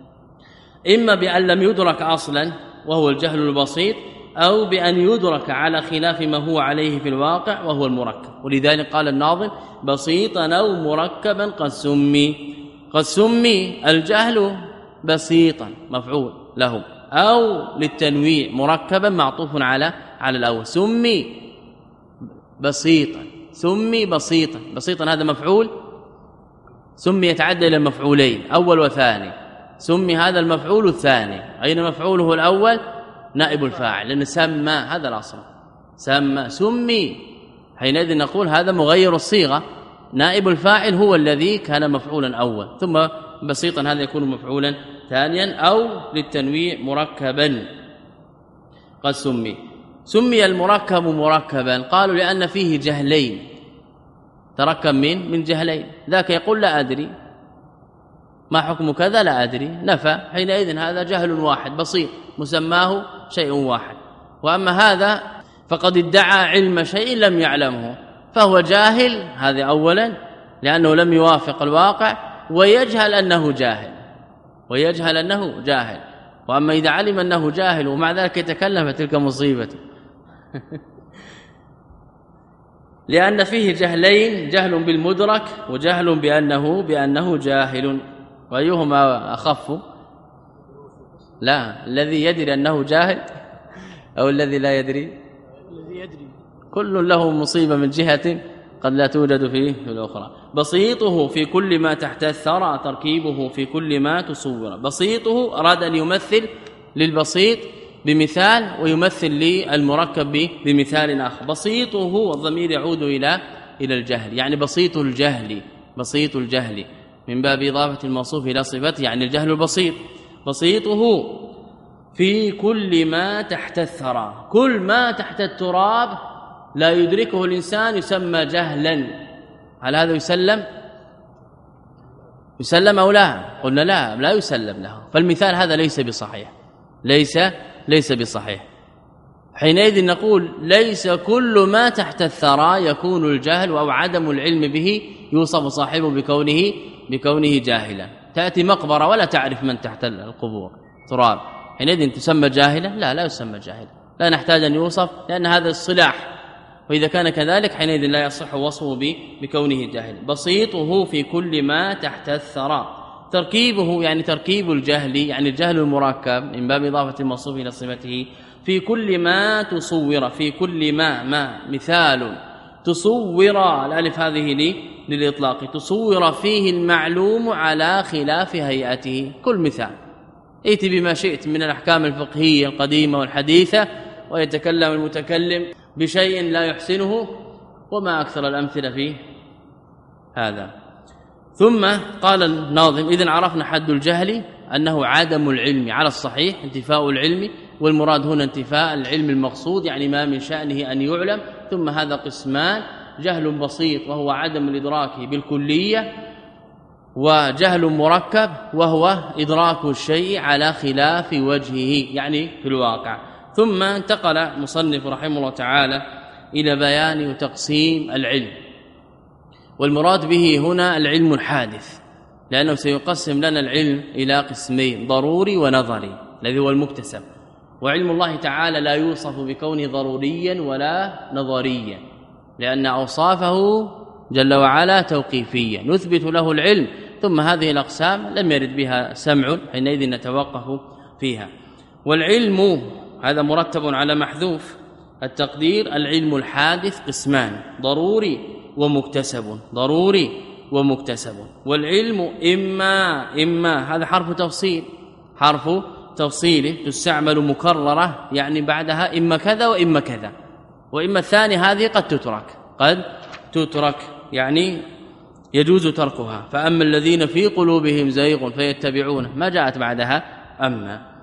إما بأن لم يدرك أصلا وهو الجهل البسيط، أو بأن يدرك على خلاف ما هو عليه في الواقع وهو المركب. ولذلك قال الناظم بسيطا أو مركبا قد سمي، قد سمي الجهل بسيطا مفعول له، أو للتنويع مركبا معطوف على على الأول، سمي بسيطا، سمي بسيطا، بسيطا هذا مفعول، سمي يتعدى إلى المفعولين أول وثاني، سمي هذا المفعول الثاني، أين مفعوله الأول؟ نائب الفاعل، لأن سمى هذا الأصل، سمى سمي، حينئذ نقول هذا مغير الصيغة، نائب الفاعل هو الذي كان مفعولا أول، ثم بسيطا هذا يكون مفعولا ثانيا، أو للتنويع مركبا قد سمي. سمي المركب مركبا قالوا لأن فيه جهلين، تركب من من جهلين، ذاك يقول لا أدري ما حكم كذا لا أدري، نفى، حينئذ هذا جهل واحد بسيط مسماه شيء واحد. وأما هذا فقد ادعى علم شيء لم يعلمه فهو جاهل، هذا أولا لأنه لم يوافق الواقع، ويجهل أنه جاهل ويجهل أنه جاهل. وأما إذا علم أنه جاهل ومع ذلك يتكلم فتلك مصيبة لأن فيه جهلين، جهل بالمدرك وجهل بأنه بأنه جاهل، وأيهما أخف؟ لا، الذي يدري أنه جاهل أو الذي لا يدري؟ الذي يدري. كل له مصيبة من جهة قد لا توجد فيه في الأخرى. بسيطه في كل ما تحت الثرى، تركيبه في كل ما تصور. بسيطه أراد أن يمثل للبسيط بمثال ويمثل للمركب بمثال آخر. بسيطه والضمير يعود إلى إلى الجهل، يعني بسيط الجهل، بسيط الجهل من باب إضافة الموصوف إلى صفته، يعني الجهل البسيط. بسيطه في كل ما تحت الثرى، كل ما تحت التراب لا يدركه الإنسان يسمى جهلا. هل هذا يسلم؟ يسلم أو لا؟ قلنا لا، لا يسلم له. فالمثال هذا ليس بصحيح، ليس ليس بصحيح. حينئذ نقول ليس كل ما تحت الثرى يكون الجهل أو عدم العلم به يوصف صاحبه بكونه بكونه جاهلا. تأتي مقبرة ولا تعرف من تحت القبور، تراب، حينئذ تسمى جاهلا؟ لا، لا يسمى جاهلا، لا نحتاج أن يوصف لأن هذا الصلاح، وإذا كان كذلك حينئذ لا يصح وصفه بكونه جاهل. بسيطه في كل ما تحت الثرى، تركيبه يعني تركيب الجهل، يعني الجهل المركب من باب إضافة الموصوف إلى صفته. في كل ما تصور، في كل ما ما مثال تصور، الألف هذه لي للإطلاق، تصور فيه المعلوم على خلاف هيئته. كل مثال ائت بما شئت من الأحكام الفقهية القديمة والحديثة ويتكلم المتكلم بشيء لا يحسنه، وما أكثر الأمثلة فيه هذا. ثم قال الناظم: إذن عرفنا حد الجهل أنه عدم العلم على الصحيح، انتفاء العلم، والمراد هنا انتفاء العلم المقصود، يعني ما من شأنه أن يعلم. ثم هذا قسمان: جهل بسيط وهو عدم الإدراك بالكلية، وجهل مركب وهو إدراك الشيء على خلاف وجهه، يعني في الواقع. ثم انتقل مصنف رحمه الله تعالى إلى بيان وتقسيم العلم، والمراد به هنا العلم الحادث، لأنه سيقسم لنا العلم إلى قسمين: ضروري ونظري، الذي هو المكتسب. وعلم الله تعالى لا يوصف بكونه ضروريا ولا نظريا، لأن أوصافه جل وعلا توقيفية، نثبت له العلم، ثم هذه الأقسام لم يرد بها سمع، حينئذ نتوقف فيها. والعلم هذا مرتب على محذوف التقدير: العلم الحادث قسمان: ضروري ومكتسب، ضروري ومكتسب. والعلم إما إما هذا حرف تفصيل، حرف تفصيل تستعمل مكررة، يعني بعدها إما كذا وإما كذا، وإما الثاني هذه قد تترك، قد تترك يعني يجوز تركها. فأما الذين في قلوبهم زيغ فيتبعون، ما جاءت بعدها أما.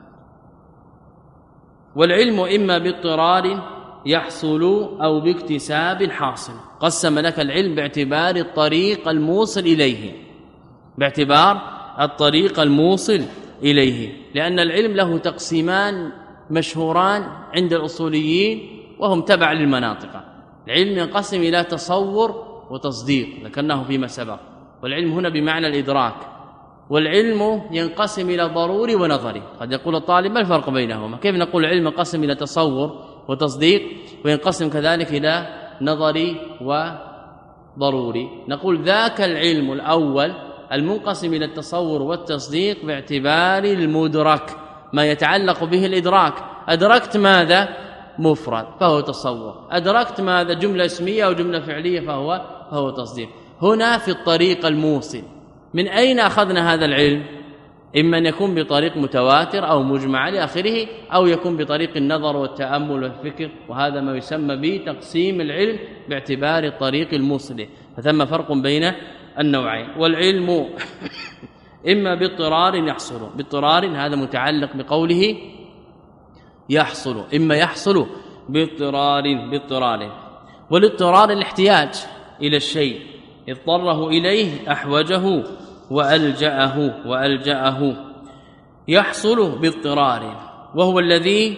والعلم إما باضطرار يحصل أو باكتساب حاصل. قسم لك العلم باعتبار الطريق الموصل إليه، باعتبار الطريق الموصل إليه، لأن العلم له تقسيمان مشهوران عند الأصوليين وهم تبع للمناطق. العلم ينقسم إلى تصور وتصديق، ذكرناه فيما سبق، والعلم هنا بمعنى الإدراك. والعلم ينقسم إلى ضروري ونظري. قد يقول الطالب: ما الفرق بينهما؟ كيف نقول العلم ينقسم إلى تصور وتصديق وينقسم كذلك إلى نظري وضروري؟ نقول ذاك العلم الأول المنقسم إلى التصور والتصديق باعتبار المدرك، ما يتعلق به الإدراك. أدركت ماذا؟ مفرد فهو تصور، أدركت ماذا؟ جملة اسمية أو جملة فعلية فهو فهو تصديق. هنا في الطريق الموصل من أين أخذنا هذا العلم؟ إما أن يكون بطريق متواتر أو مجمع لآخره، أو يكون بطريق النظر والتأمل والفكر، وهذا ما يسمى بتقسيم العلم باعتبار الطريق الموصل. فثم فرق بين النوعين. والعلم إما باضطرار يحصل، باضطرار هذا متعلق بقوله يحصل، إما يحصل باضطرار باضطرار والاضطرار الاحتياج إلى الشيء اضطره إليه أحوجه وألجأه وألجأه يحصل باضطرار، وهو الذي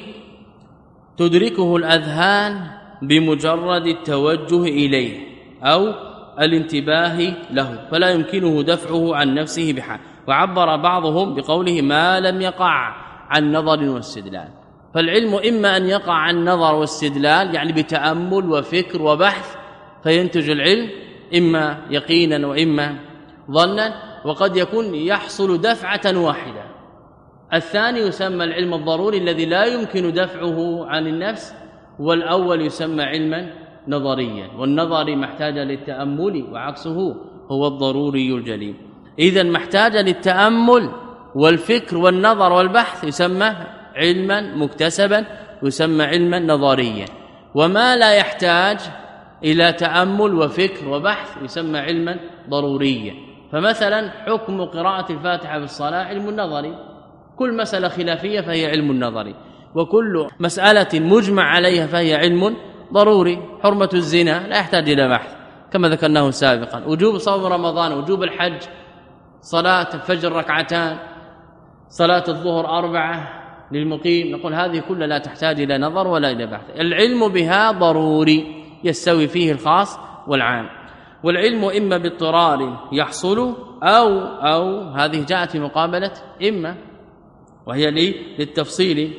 تدركه الأذهان بمجرد التوجه إليه أو الانتباه له، فلا يمكنه دفعه عن نفسه بحال. وعبر بعضهم بقوله ما لم يقع عن نظر واستدلال. فالعلم إما أن يقع عن نظر واستدلال يعني بتأمل وفكر وبحث فينتج العلم إما يقينا وإما ظنا، وقد يكون يحصل دفعة واحدة. الثاني يسمى العلم الضروري الذي لا يمكن دفعه عن النفس، والأول يسمى علما نظريا، والنظري محتاج للتأمل وعكسه هو الضروري الجلي. إذن محتاج للتأمل والفكر والنظر والبحث يسمى علما مكتسبا يسمى علما نظريا، وما لا يحتاج إلى تأمل وفكر وبحث يسمى علما ضروريا. فمثلا حكم قراءة الفاتحة في الصلاة علم نظري، كل مسألة خلافية فهي علم نظري، وكل مسألة مجمع عليها فهي علم ضروري. حرمة الزنا لا يحتاج إلى بحث كما ذكرناه سابقا، وجوب صوم رمضان، وجوب الحج، صلاة الفجر ركعتان، صلاة الظهر أربعة للمقيم، نقول هذه كلها لا تحتاج إلى نظر ولا إلى بحث. العلم بها ضروري يستوي فيه الخاص والعام. والعلم إما باضطرار يحصل أو أو هذه جاءت في مقابلة إما، وهي لي للتفصيل،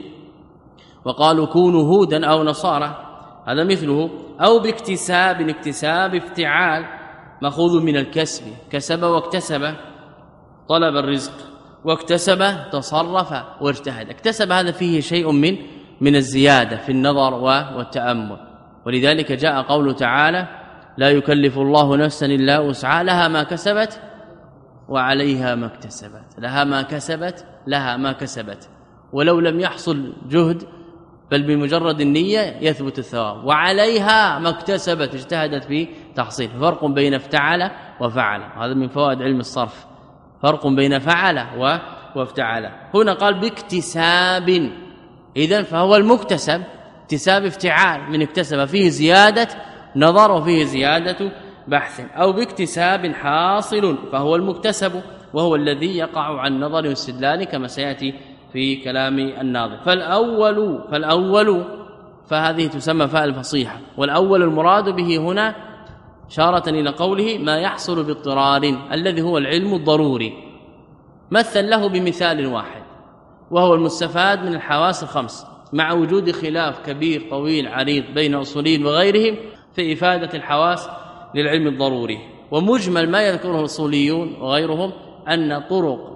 وقالوا كونوا هودا أو نصارى، هذا مثله. أو باكتساب، اكتساب افتعال مأخوذ من الكسب، كسب واكتسب طلب الرزق، واكتسب تصرف واجتهد. اكتسب هذا فيه شيء من من الزيادة في النظر والتأمل، ولذلك جاء قوله تعالى لا يكلف الله نفسا إلا وسعها لها ما كسبت وعليها ما اكتسبت، لها ما كسبت لها ما كسبت، ولو لم يحصل جهد بل بمجرد النية يثبت الثواب، وعليها ما اكتسبت اجتهدت في تحصيل. فرق بين افتعل وفعل، هذا من فوائد علم الصرف، فرق بين فعل وافتعل. هنا قال باكتساب، إذن فهو المكتسب اكتساب افتعال من اكتسب، فيه زيادة نظر وفيه زيادة بحث. أو باكتساب حاصل فهو المكتسب، وهو الذي يقع عن نظر واستدلال كما سيأتي في كلام الناظم. فالأول فالأول فهذه تسمى فاء الفصيحة، والأول المراد به هنا إشارة إلى قوله ما يحصل باضطرار الذي هو العلم الضروري. مثل له بمثال واحد وهو المستفاد من الحواس الخمس، مع وجود خلاف كبير طويل عريض بين أصوليين وغيرهم في إفادة الحواس للعلم الضروري. ومجمل ما يذكره الأصوليون وغيرهم أن طرق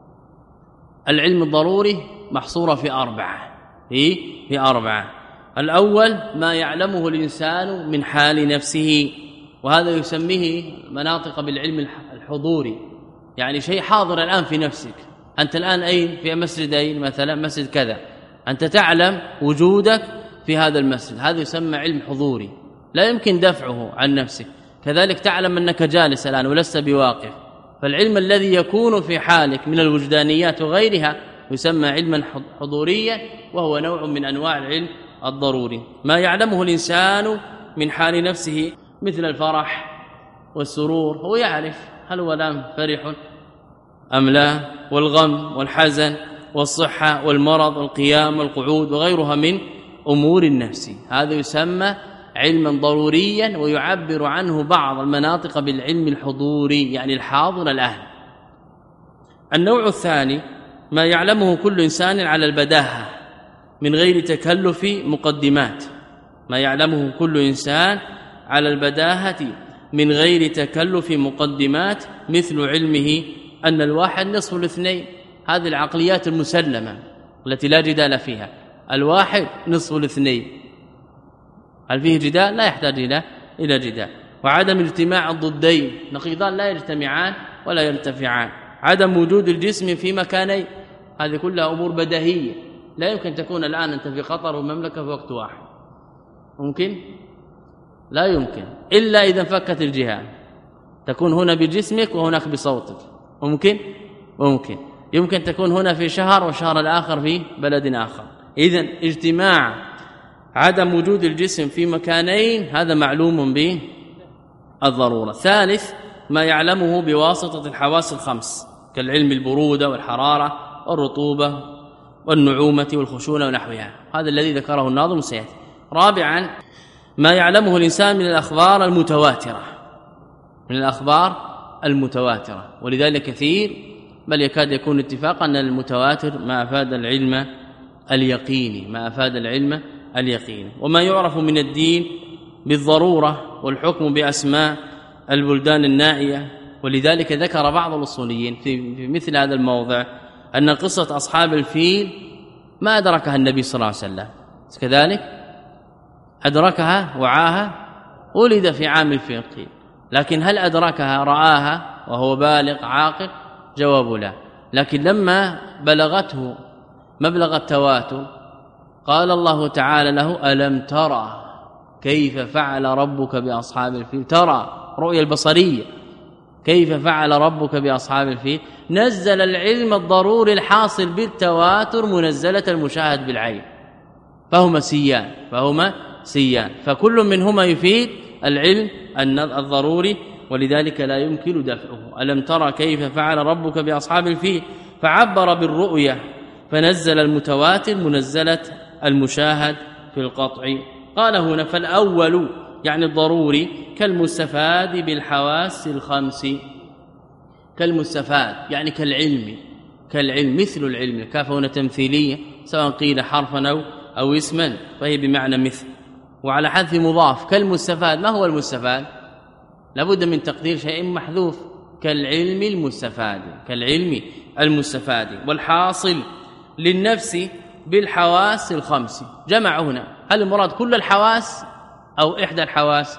العلم الضروري محصورة في أربعة في في أربعة. الأول ما يعلمه الإنسان من حال نفسه، وهذا يسميه مناطق بالعلم الحضوري، يعني شيء حاضر الآن في نفسك. أنت الآن أين؟ في مسجد أين مثلا؟ مسجد كذا، أنت تعلم وجودك في هذا المسجد، هذا يسمى علم حضوري لا يمكن دفعه عن نفسك. كذلك تعلم أنك جالس الآن ولست بواقف، فالعلم الذي يكون في حالك من الوجدانيات وغيرها يسمى علما حضوريا، وهو نوع من أنواع العلم الضروري. ما يعلمه الإنسان من حال نفسه مثل الفرح والسرور، هو يعرف هل هو الآن فرح أم لا، والغم والحزن والصحة والمرض والقيام والقعود وغيرها من أمور النفس، هذا يسمى علما ضروريا، ويعبر عنه بعض المناطق بالعلم الحضوري يعني الحاضر الآن. النوع الثاني ما يعلمه كل إنسان على البداهة من غير تكلف مقدمات، ما يعلمه كل إنسان على البداهة من غير تكلف مقدمات، مثل علمه أن الواحد نصف الاثنين، هذه العقليات المسلمة التي لا جدال فيها، الواحد نصف الاثنين، هل فيه جدال؟ لا يحتاج إلى إلى جدال. وعدم اجتماع الضدين، نقيضان لا يجتمعان ولا يرتفعان. عدم وجود الجسم في مكانين، هذه كلها أمور بديهية لا يمكن تكون الآن أنت في قطر ومملكة في وقت واحد، ممكن؟ لا يمكن، إلا إذا انفكت الجهات، تكون هنا بجسمك وهناك بصوتك، ممكن؟ ممكن. يمكن تكون هنا في شهر والشهر الآخر في بلد آخر. إذن اجتماع عدم وجود الجسم في مكانين هذا معلوم بالضرورة. ثالث ما يعلمه بواسطة الحواس الخمس كالعلم البرودة والحرارة والرطوبة والنعومة والخشونة ونحوها، هذا الذي ذكره الناظم سيأتي. رابعا ما يعلمه الإنسان من الأخبار المتواترة من الأخبار المتواترة ولذلك كثير بل يكاد يكون اتفاقا أن المتواتر ما أفاد العلم اليقيني ما أفاد العلم اليقيني. وما يعرف من الدين بالضرورة والحكم بأسماء البلدان النائية، ولذلك ذكر بعض الأصوليين في مثل هذا الموضع أن قصة أصحاب الفيل ما أدركها النبي صلى الله عليه وسلم، كذلك أدركها وعاها ولد في عام الفيل، لكن هل أدركها رآها وهو بالغ عاقل؟ جواب لا. لكن لما بلغته مبلغ التواتر قال الله تعالى له ألم ترى كيف فعل ربك بأصحاب الفيل، ترى رؤية البصرية كيف فعل ربك بأصحاب الفيل، نزل العلم الضروري الحاصل بالتواتر منزلة المشاهد بالعين، فهما سيان فهما سيان فكل منهما يفيد العلم الضروري، ولذلك لا يمكن دفعه. ألم ترى كيف فعل ربك بأصحاب الفيل، فعبر بالرؤية فنزل المتواتر منزلة المشاهد في القطع. قال هنا فالأول يعني الضروري كالمستفاد بالحواس الخمس، كالمستفاد يعني كالعلم كالعلم مثل العلم، الكاف هنا تمثيلية سواء قيل حرفا أو, أو اسما فهي بمعنى مثل، وعلى حذف مضاف كالمستفاد. ما هو المستفاد؟ لابد من تقدير شيء محذوف كالعلم المستفاد كالعلم المستفاد. والحاصل للنفس بالحواس الخمس جمع هنا، هل المراد كل الحواس أو إحدى الحواس؟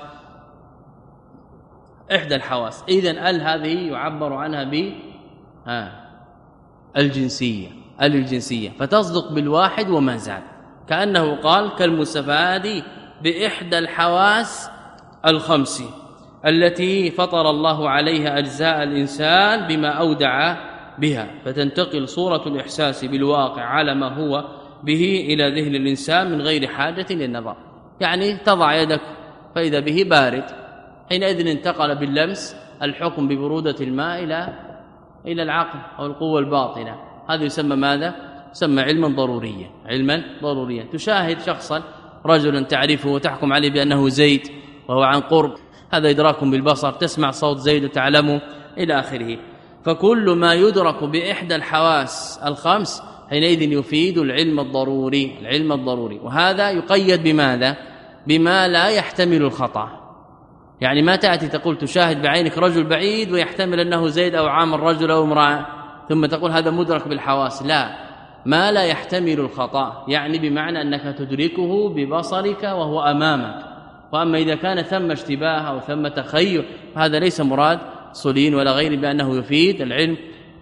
إحدى الحواس. إذن ال هذه يعبر عنها ب ها الجنسية ال الجنسية فتصدق بالواحد وما زاد، كأنه قال كالمستفاد بإحدى الحواس الخمس التي فطر الله عليها أجزاء الإنسان بما أودع بها، فتنتقل صورة الإحساس بالواقع على ما هو به إلى ذهن الإنسان من غير حاجة للنظر. يعني تضع يدك فإذا به بارد، حينئذ انتقل باللمس الحكم ببرودة الماء إلى إلى العقل أو القوة الباطنة. هذا يسمى ماذا؟ يسمى علما ضروريا علما ضروريا. تشاهد شخصا رجلا تعرفه وتحكم عليه بأنه زيد وهو عن قرب، هذا إدراك بالبصر، تسمع صوت زيد وتعلمه إلى آخره. فكل ما يدرك بإحدى الحواس الخمس حينئذ يفيد العلم الضروري العلم الضروري. وهذا يقيد بماذا؟ بما لا يحتمل الخطأ. يعني ما تأتي تقول تشاهد بعينك رجل بعيد ويحتمل أنه زيد أو عامر رجل أو امرأة ثم تقول هذا مدرك بالحواس، لا، ما لا يحتمل الخطأ، يعني بمعنى أنك تدركه ببصرك وهو أمامك. وأما إذا كان ثم اشتباه أو ثم تخيل فهذا ليس مراد صلين ولا غير بأنه يفيد العلم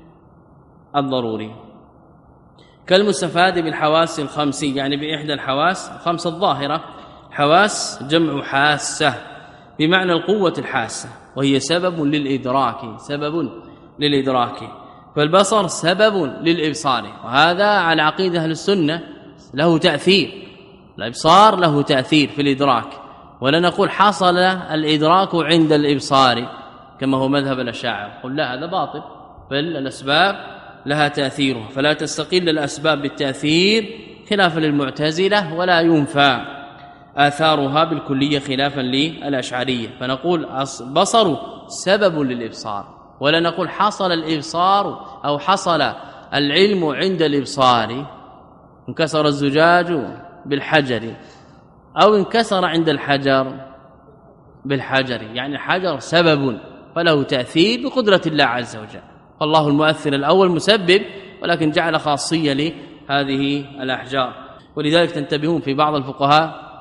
الضروري. كالمستفاد بالحواس الخمس يعني بإحدى الحواس الخمس الظاهرة. حواس جمع حاسة بمعنى القوة الحاسة، وهي سبب للإدراك سبب للإدراك فالبصر سبب للإبصار، وهذا على عقيدة أهل السنة له تأثير، الإبصار له تأثير في الإدراك، ولا نقول حصل الإدراك عند الإبصار كما هو مذهب الأشاعرة، قل لا هذا باطل، بل الأسباب لها تأثيرها، فلا تستقل الأسباب بالتأثير خلافا للمعتزلة، ولا ينفى آثارها بالكلية خلافا للأشعرية. فنقول بصر سبب للإبصار، ولا نقول حصل الإبصار أو حصل العلم عند الإبصار، انكسر الزجاج بالحجر أو انكسر عند الحجر بالحجر، يعني الحجر سبب فله تأثير بقدرة الله عز وجل، فالله المؤثر الأول مسبب، ولكن جعل خاصية لهذه الأحجار. ولذلك تنتبهون في بعض الفقهاء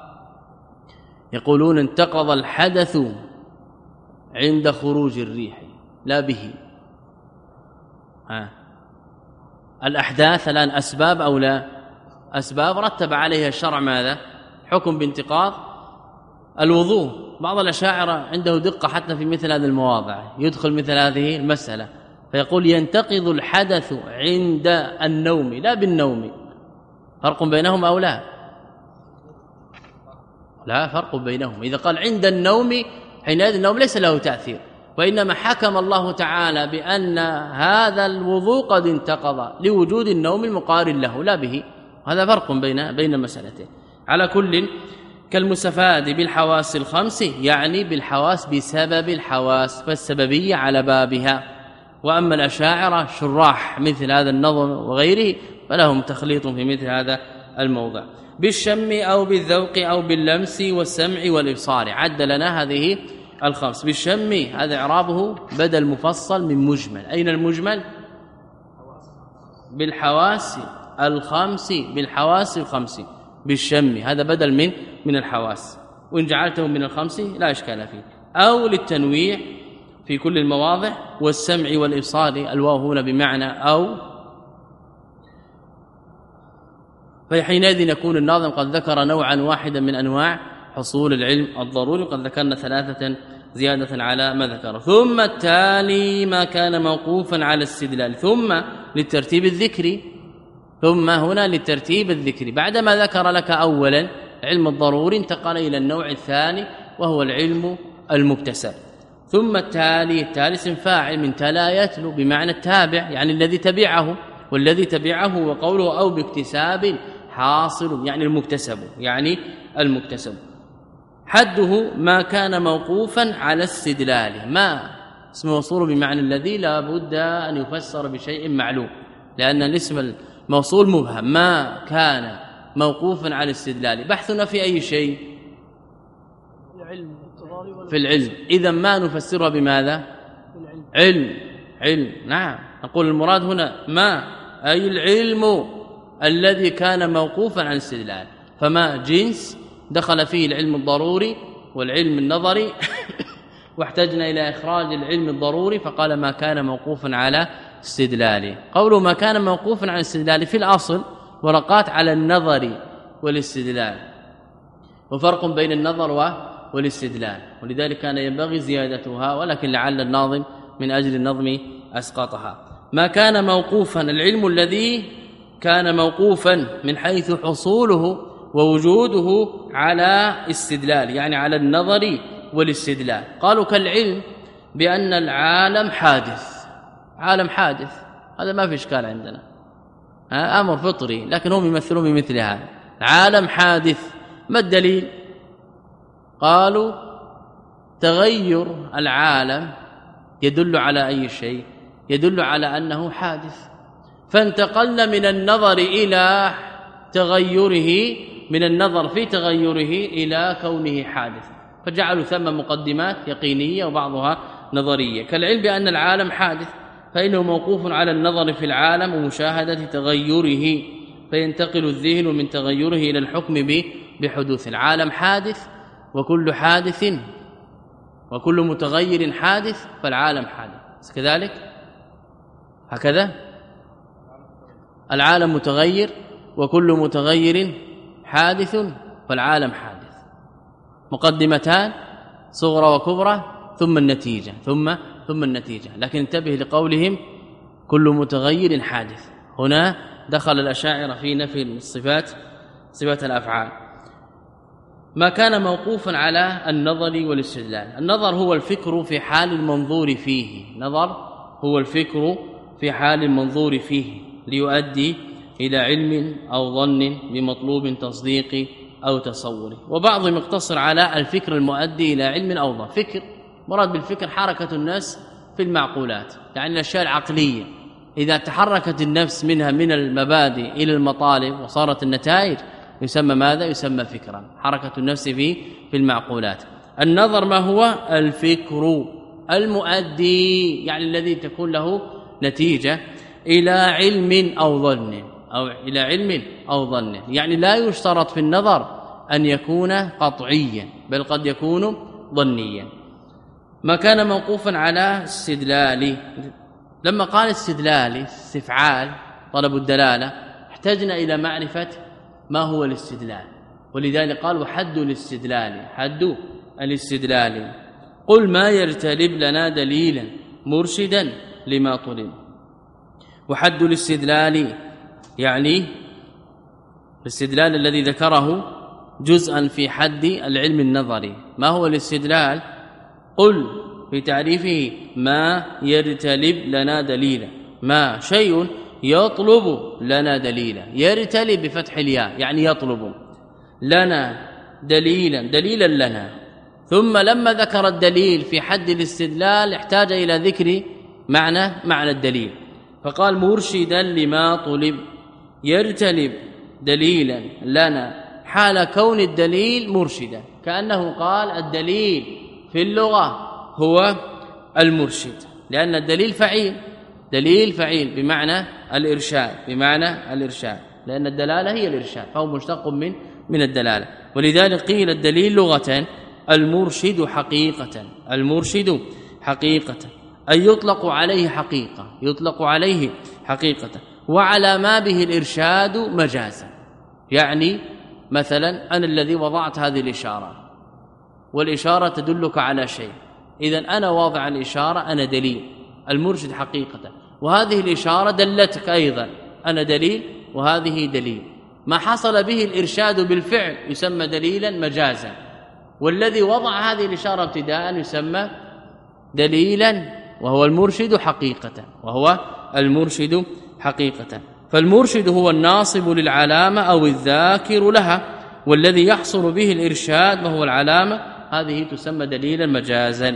يقولون انتقض الحدث عند خروج الريح لا به. ها. الأحداث الآن أسباب أو لا؟ أسباب رتب عليها الشرع ماذا؟ حكم بانتقاض الوضوء. بعض الأشاعرة عنده دقة حتى في مثل هذه المواضع، يدخل مثل هذه المسألة فيقول ينتقض الحدث عند النوم لا بالنوم، فرق بينهم أو لا؟ لا فرق بينهم. إذا قال عند النوم حينئذ النوم ليس له تأثير، وإنما حكم الله تعالى بأن هذا الوضوء قد انتقض لوجود النوم المقارن له لا به. هذا فرق بين بين المسألتين. على كل كالمستفاد بالحواس الخمس يعني بالحواس بسبب الحواس، فالسببية على بابها. وأما الأشاعرة شراح مثل هذا النظم وغيره فلهم تخليط في مثل هذا الموضع. بالشم أو بالذوق أو باللمس والسمع والإبصار. عد لنا هذه الخمس. بالشم هذا إعرابه بدل مفصل من مجمل. أين المجمل؟ بالحواس الخمس، بالحواس الخمس. بالشم هذا بدل من من الحواس، وإن جعلته من الخمس لا إشكال فيه. أو للتنويع في كل المواضع. والسمع والإبصار الواو هنا بمعنى أو، فحينئذ يكون الناظم قد ذكر نوعا واحدا من أنواع حصول العلم الضروري، وقد ذكرنا ثلاثة زيادة على ما ذكر. ثم التالي ما كان موقوفا على استدلال. ثم للترتيب الذكري، ثم هنا للترتيب الذكري. بعدما ذكر لك أولا علم الضروري انتقل إلى النوع الثاني وهو العلم المكتسب. ثم التالي، التالي اسم فاعل من تلا يتلو بمعنى التابع، يعني الذي تبعه، والذي تبعه وقوله أو باكتساب حاصل يعني المكتسب، يعني المكتسب. حده ما كان موقوفا على استدلاله. ما اسم موصول بمعنى الذي لا بد أن يفسر بشيء معلوم، لأن الاسم الموصول مبهم. ما كان موقوفا على استدلاله. بحثنا في أي شيء؟ في العلم. إذا ما نفسرها بماذا؟ علم. علم نعم. نقول المراد هنا ما أي العلم الذي كان موقوفا عن الاستدلال. فما جنس دخل فيه العلم الضروري والعلم النظري واحتجنا إلى إخراج العلم الضروري فقال ما كان موقوفا على استدلاله. قوله ما كان موقوفا على استدلاله في الأصل ورقات على النظر والاستدلال، وفرق بين النظر والاستدلال، ولذلك كان ينبغي زيادتها، ولكن لعل الناظم من أجل النظم أسقطها. ما كان موقوفا العلم الذي كان موقوفا من حيث حصوله ووجوده على استدلال، يعني على النظر والاستدلال. قالوا كالعلم بأن العالم حادث. عالم حادث هذا ما في إشكال عندنا، أمر فطري، لكن هم يمثلون بمثل هذا. عالم حادث، ما الدليل؟ قالوا تغير العالم يدل على أي شيء؟ يدل على أنه حادث، فانتقلنا من النظر إلى تغيره، من النظر في تغيره إلى كونه حادث، فجعلوا ثم مقدمات يقينية وبعضها نظرية. كالعلم بأن العالم حادث فإنه موقوف على النظر في العالم ومشاهدة تغيره، فينتقل الذهن من تغيره إلى الحكم بحدوث العالم. حادث وكل حادث وكل متغير حادث فالعالم حادث كذلك. هكذا العالم متغير وكل متغير حادث فالعالم حادث. مقدمتان صغرى وكبرى ثم النتيجة ثم ثم النتيجة. لكن انتبه لقولهم كل متغير حادث. هنا دخل الأشاعرة في نفي الصفات، صفات الأفعال. ما كان موقوفا على النظر والاستدلال. النظر هو الفكر في حال المنظور فيه، نظر هو الفكر في حال المنظور فيه ليؤدي إلى علم أو ظن بمطلوب تصديقي أو تصوري. وبعضهم يقتصر على الفكر المؤدي إلى علم أو ظن. فكر مراد بالفكر حركة الناس في المعقولات، يعني الأشياء العقلية إذا تحركت النفس منها من المبادئ إلى المطالب وصارت النتائج يسمى ماذا؟ يسمى فكرا، حركة النفس في في المعقولات. النظر ما هو؟ الفكر المؤدي، يعني الذي تكون له نتيجة إلى علم أو ظن أو إلى علم أو ظن. يعني لا يشترط في النظر أن يكون قطعيا بل قد يكون ظنيا. ما كان موقوفا على استدلال. لما قال استدلال استفعال طلب الدلالة احتجنا إلى معرفة ما هو الاستدلال، ولذلك قال وحد الاستدلال، حد الاستدلال قل ما يرتلب لنا دليلا مرشدا لما طلب. وحد الاستدلال يعني الاستدلال الذي ذكره جزءا في حد العلم النظري. ما هو الاستدلال؟ قل في تعريفه ما يرتلب لنا دليلا، ما شيء يطلب لنا دليلا، يرتلب بفتح الياء يعني يطلب لنا دليلا، دليلا لنا. ثم لما ذكر الدليل في حد الاستدلال احتاج إلى ذكر معنى معنى الدليل، فقال مرشدا لما طلب، يرتلب دليلا لنا حال كون الدليل مرشدا، كأنه قال الدليل في اللغة هو المرشد، لأن الدليل فعيل، دليل فعيل بمعنى الإرشاد، بمعنى الإرشاد، لأن الدلالة هي الإرشاد، فهو مشتق من من الدلالة. ولذلك قيل الدليل لغة المرشد حقيقة، المرشد حقيقة أي يطلق عليه حقيقة، يطلق عليه حقيقة، وعلى ما به الإرشاد مجازا. يعني مثلا أنا الذي وضعت هذه الإشارة، والإشارة تدلك على شيء، إذن أنا واضع الإشارة أنا دليل، المرشد حقيقة، وهذه الإشارة دلتك أيضا أنا دليل، وهذه دليل. ما حصل به الإرشاد بالفعل يسمى دليلا مجازا، والذي وضع هذه الإشارة ابتداء يسمى دليلا، وهو المرشد حقيقة، وهو المرشد حقيقة. فالمرشد هو الناصب للعلامة أو الذاكر لها، والذي يحصل به الإرشاد وهو العلامة، هذه تسمى دليلا مجازا.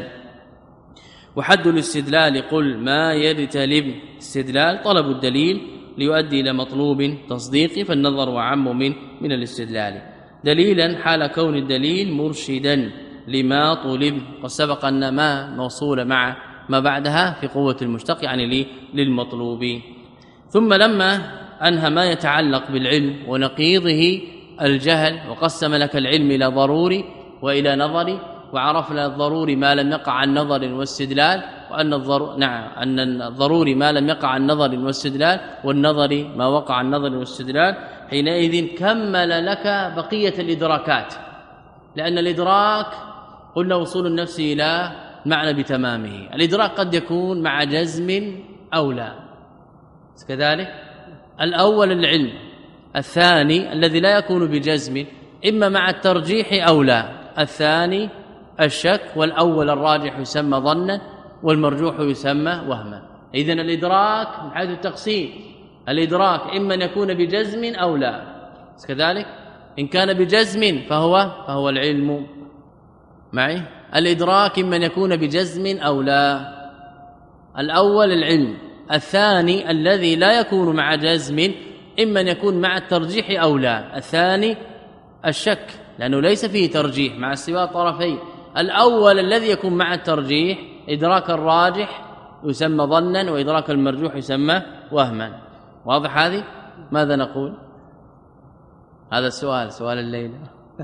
وحد الاستدلال قل ما يرتلب، استدلال طلب الدليل ليؤدي إلى مطلوب تصديقي، فالنظر أعم من من الاستدلال. دليلا حال كون الدليل مرشدا لما طلب، وسبق أن ما موصولة مع ما بعدها في قوة المشتق يعني للمطلوب. ثم لما أنهى ما يتعلق بالعلم ونقيضه الجهل، وقسم لك العلم إلى ضروري وإلى نظري، وعرفنا الضروري ما لم يقع عن نظر واستدلال، وأن الضروري نعم أن الضروري ما لم يقع عن نظر واستدلال، والنظري ما وقع عن نظر واستدلال. حينئذ كمل لك بقية الإدراكات، لأن الإدراك قلنا وصول النفس إلى معنى بتمامه. الإدراك قد يكون مع جزم أو لا، كذلك الأول العلم، الثاني الذي لا يكون بجزم إما مع الترجيح أو لا، الثاني الشك، والأول الراجح يسمى ظنا والمرجوح يسمى وهما. إذن الإدراك من حيث التقسيم، الإدراك إما أن يكون بجزم أو لا، كذلك إن كان بجزم فهو فهو العلم معي. الإدراك إما أن يكون بجزم أو لا، الأول العلم، الثاني الذي لا يكون مع جزم إما أن يكون مع الترجيح أو لا، الثاني الشك لأنه ليس فيه ترجيح مع استواء الطرفين. الأول الذي يكون مع الترجيح إدراك الراجح يسمى ظنا، وإدراك المرجوح يسمى وهما. واضح هذه؟ ماذا نقول؟ هذا السؤال سؤال الليلة.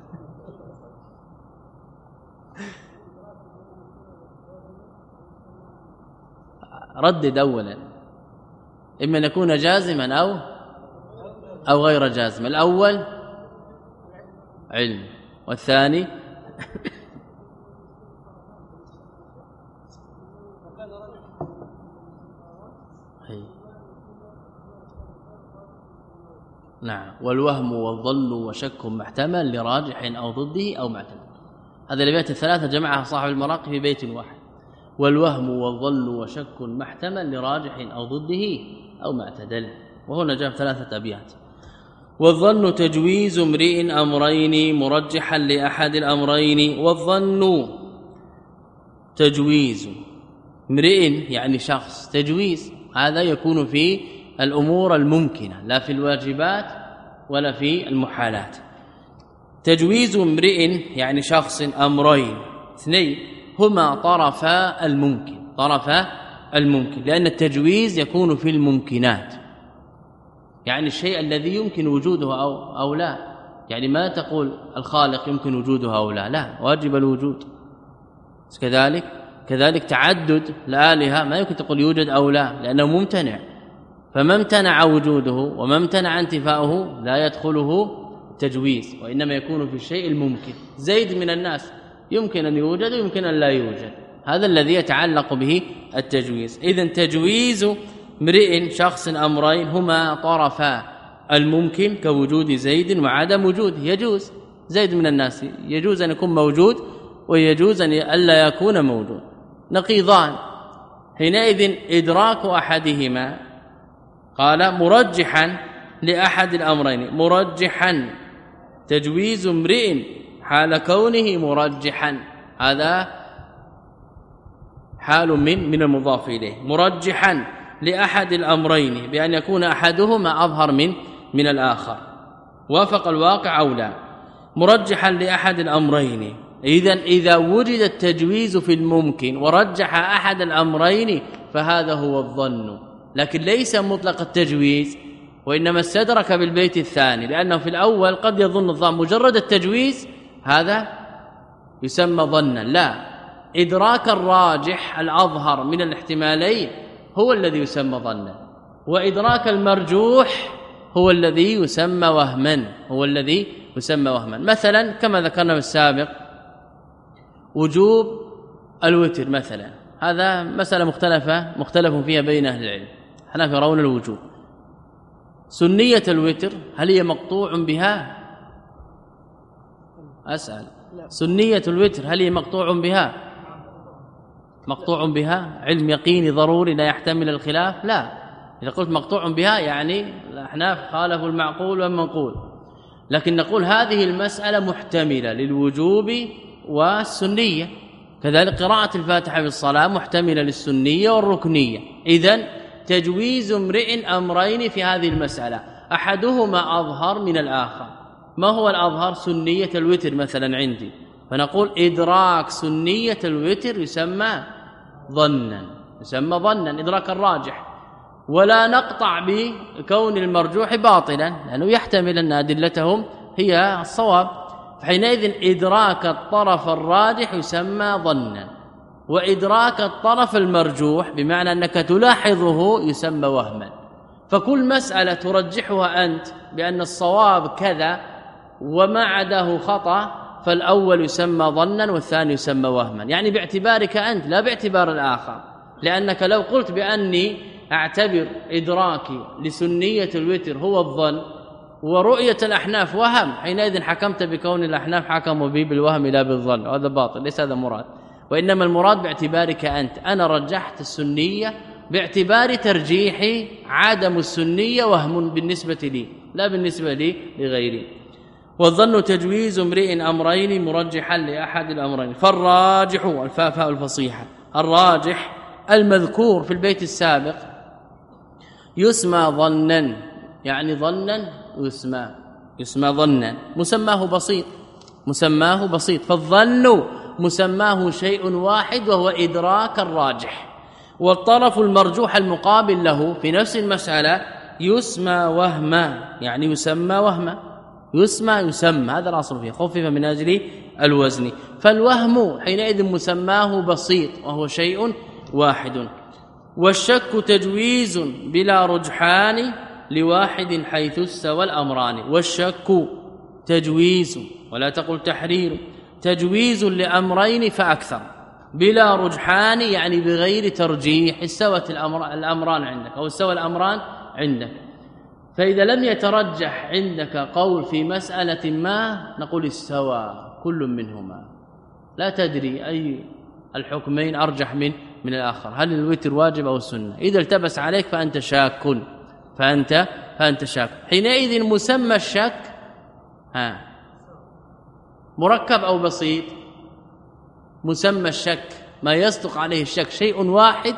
ردد أولا، إما أن يكون جازما أو أو غير جازم. الأول علم، والثاني نعم، والوهم والظن وشك محتمل لراجح أو ضده أو معتدل. هذا الأبيات الثلاثة جمعها صاحب المراقي في بيت واحد، والوهم والظن وشك محتمل لراجح أو ضده أو معتدل. وهنا جاء ثلاثة أبيات. والظن تجويز امرئ أمرين مرجحا لأحد الأمرين. والظن تجويز امرئ يعني شخص، تجويز هذا يكون في الأمور الممكنة لا في الواجبات ولا في المحالات. تجويز امرئ يعني شخص أمرين اثنين هما طرفا الممكن، طرفا الممكن، لأن التجويز يكون في الممكنات، يعني الشيء الذي يمكن وجوده أو, أو لا. يعني ما تقول الخالق يمكن وجوده أو لا، لا، واجب الوجود. كذلك كذلك تعدد الآلهة ما يمكن تقول يوجد أو لا، لأنه ممتنع، فما امتنع وجوده وما امتنع انتفاؤه لا يدخله تجويز، وإنما يكون في الشيء الممكن. زيد من الناس يمكن أن يوجد ويمكن أن لا يوجد، هذا الذي يتعلق به التجويز. إذن تجويز امرئ شخص أمرين هما طرفا الممكن كوجود زيد وعدم وجوده، يجوز زيد من الناس يجوز أن يكون موجود ويجوز أن ألا يكون موجود، نقيضان. حينئذ إدراك أحدهما قال مرجحا لأحد الأمرين، مرجحا تجويز امرئ حال كونه مرجحا، هذا حال من من المضاف إليه، مرجحا لأحد الأمرين بأن يكون أحدهما أظهر من من الآخر، وافق الواقع أو لا، مرجحا لأحد الأمرين. إذن إذا وجد التجويز في الممكن ورجح أحد الأمرين فهذا هو الظن، لكن ليس مطلق التجويز، وإنما استدرك بالبيت الثاني، لأنه في الأول قد يظن الظن مجرد التجويز هذا يسمى ظنا، لا، إدراك الراجح الأظهر من الاحتمالين هو الذي يسمى ظنا، وإدراك المرجوح هو الذي يسمى وهما، هو الذي يسمى وهما. مثلا كما ذكرنا في السابق وجوب الوتر مثلا، هذا مسألة مختلفة مختلف فيها بين أهل العلم، حنفية يرون الوجوب. سنية الوتر هل هي مقطوع بها؟ أسأل. سنية الوتر هل هي مقطوع بها؟ مقطوع بها علم يقيني ضروري لا يحتمل الخلاف؟ لا. إذا قلت مقطوع بها يعني الأحناف خالفوا المعقول والمنقول، لكن نقول هذه المسألة محتملة للوجوب والسنية، كذلك قراءة الفاتحة في الصلاة محتملة للسنية والركنية. إذن تجويز امرئ أمرين في هذه المسألة أحدهما أظهر من الآخر. ما هو الأظهر؟ سنية الوتر مثلا عندي، فنقول إدراك سنية الوتر يسمى ظنا، يسمى ظنا إدراك الراجح، ولا نقطع بكون المرجوح باطلا لأنه يحتمل أن أدلتهم هي الصواب، فحينئذ إدراك الطرف الراجح يسمى ظنا، وإدراك الطرف المرجوح بمعنى أنك تلاحظه يسمى وهما. فكل مسألة ترجحها أنت بأن الصواب كذا وما عداه خطأ، فالأول يسمى ظنا والثاني يسمى وهما، يعني باعتبارك أنت لا باعتبار الآخر، لأنك لو قلت بأني أعتبر إدراكي لسنية الوتر هو الظن ورؤية الأحناف وهم، حينئذ حكمت بكون الأحناف حكموا به بالوهم لا بالظن، هذا باطل، ليس هذا مراد، وإنما المراد باعتبارك أنت. أنا رجحت السنية باعتبار ترجيحي عدم السنية وهم بالنسبة لي لا بالنسبة لي لغيري. والظن تجويز امرئ أمرين مرجحا لأحد الأمرين، فالراجح الفاء الفصيحة، الراجح المذكور في البيت السابق يسمى ظنا، يعني ظنا يسمى يسمى ظنا، مسماه بسيط، مسماه بسيط، فالظن مسماه شيء واحد وهو إدراك الراجح، والطرف المرجوح المقابل له في نفس المسألة يسمى وهما، يعني يسمى وهما، يسمى يسمى، هذا الأصل فيه، خفف من أجل الوزن، فالوهم حينئذ مسماه بسيط وهو شيء واحد. والشك تجويز بلا رجحان لواحد حيث استوى الأمران، والشك تجويز ولا تقل تحرير، تجويز لأمرين فأكثر بلا رجحان، يعني بغير ترجيح، استوت الأمر الأمران عندك أو استوى الأمران عندك، فإذا لم يترجح عندك قول في مسألة ما نقول استوى كل منهما، لا تدري أي الحكمين أرجح من من الآخر، هل الوتر واجب أو السنة، إذا التبس عليك فأنت شاك، فأنت فأنت شاك. حينئذ مسمى الشك ها مركب أو بسيط؟ مسمى الشك ما يصدق عليه الشك شيء واحد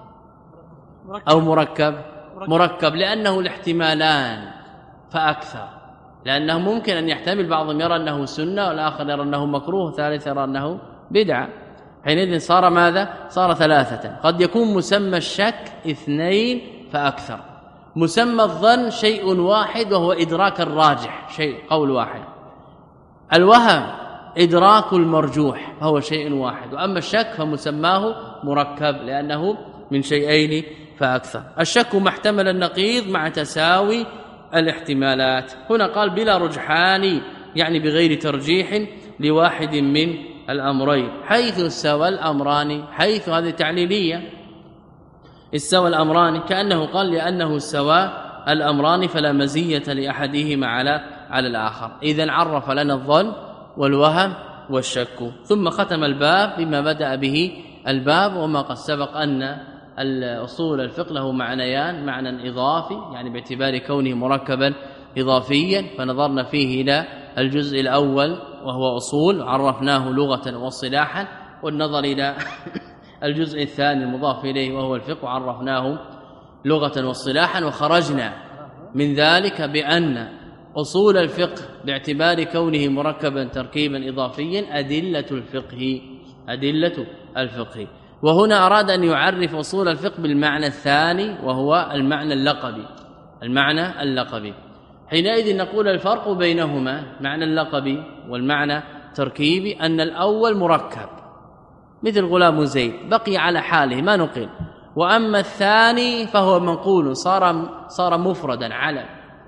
أو مركب؟ مركب، لأنه الاحتمالان فأكثر، لأنه ممكن أن يحتمل بعضهم يرى أنه سنة والآخر يرى أنه مكروه والثالث يرى أنه بدعة، حينئذ صار ماذا؟ صار ثلاثة. قد يكون مسمى الشك اثنين فأكثر، مسمى الظن شيء واحد وهو إدراك الراجح، شيء قول واحد، الوهم إدراك المرجوح فهو شيء واحد، وأما الشك فمسماه مركب لأنه من شيئين فأكثر. الشك محتمل النقيض مع تساوي الاحتمالات، هنا قال بلا رجحان يعني بغير ترجيح لواحد من الأمرين حيث استوى الأمران، حيث هذه تعليلية، استوى الأمران كأنه قال لأنه استوى الأمران فلا مزية لأحدهما على على الآخر. إذن عرف لنا الظن والوهم والشك. ثم ختم الباب بما بدأ به الباب، وما قد سبق أن الأصول الفقه له معنيان: معنى إضافي يعني باعتبار كونه مركبا إضافيا، فنظرنا فيه إلى الجزء الأول وهو أصول عرفناه لغة واصطلاحا، والنظر إلى الجزء الثاني المضاف إليه وهو الفقه عرفناه لغة واصطلاحا، وخرجنا من ذلك بأن أصول الفقه باعتبار كونه مركبا تركيبا إضافيا أدلة الفقه أدلة الفقه. وهنا أراد أن يعرف أصول الفقه بالمعنى الثاني وهو المعنى اللقبي. المعنى اللقبي حينئذ نقول الفرق بينهما معنى اللقبي والمعنى التركيبي أن الأول مركب مثل غلام زيد بقي على حاله ما نقل، وأما الثاني فهو منقول صار صار مفردا علم،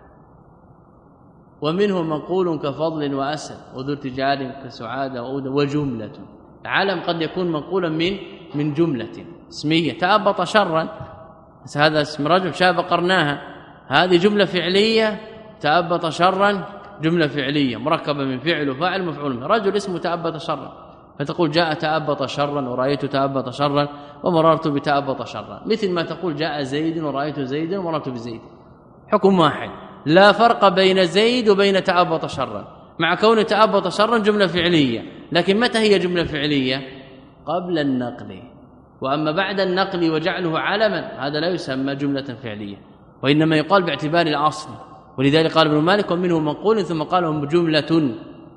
ومنه منقول كفضل وأسد وذو ارتجال كسعادة وجملة. العلم قد يكون منقولا من من جملة اسمية، تأبط شرا هذا اسم رجل شاب قرناها، هذه جملة فعلية، تأبط شرا جملة فعلية مركبة من فعل وفاعل مفعول. رجل اسمه تأبط شرا، فتقول جاء تأبط شرا ورأيت تأبط شرا ومررت بتأبط شرا، مثل ما تقول جاء زيد ورأيت زيدا ومررت بزيد، حكم واحد، لا فرق بين زيد وبين تأبط شرا، مع كون تأبط شرا جملة فعلية. لكن متى هي جملة فعلية؟ قبل النقل، وأما بعد النقل وجعله علما هذا لا يسمى جملة فعلية، وإنما يقال باعتبار الأصل. ولذلك قال ابن مالك ومنه منقول، ثم قال جملة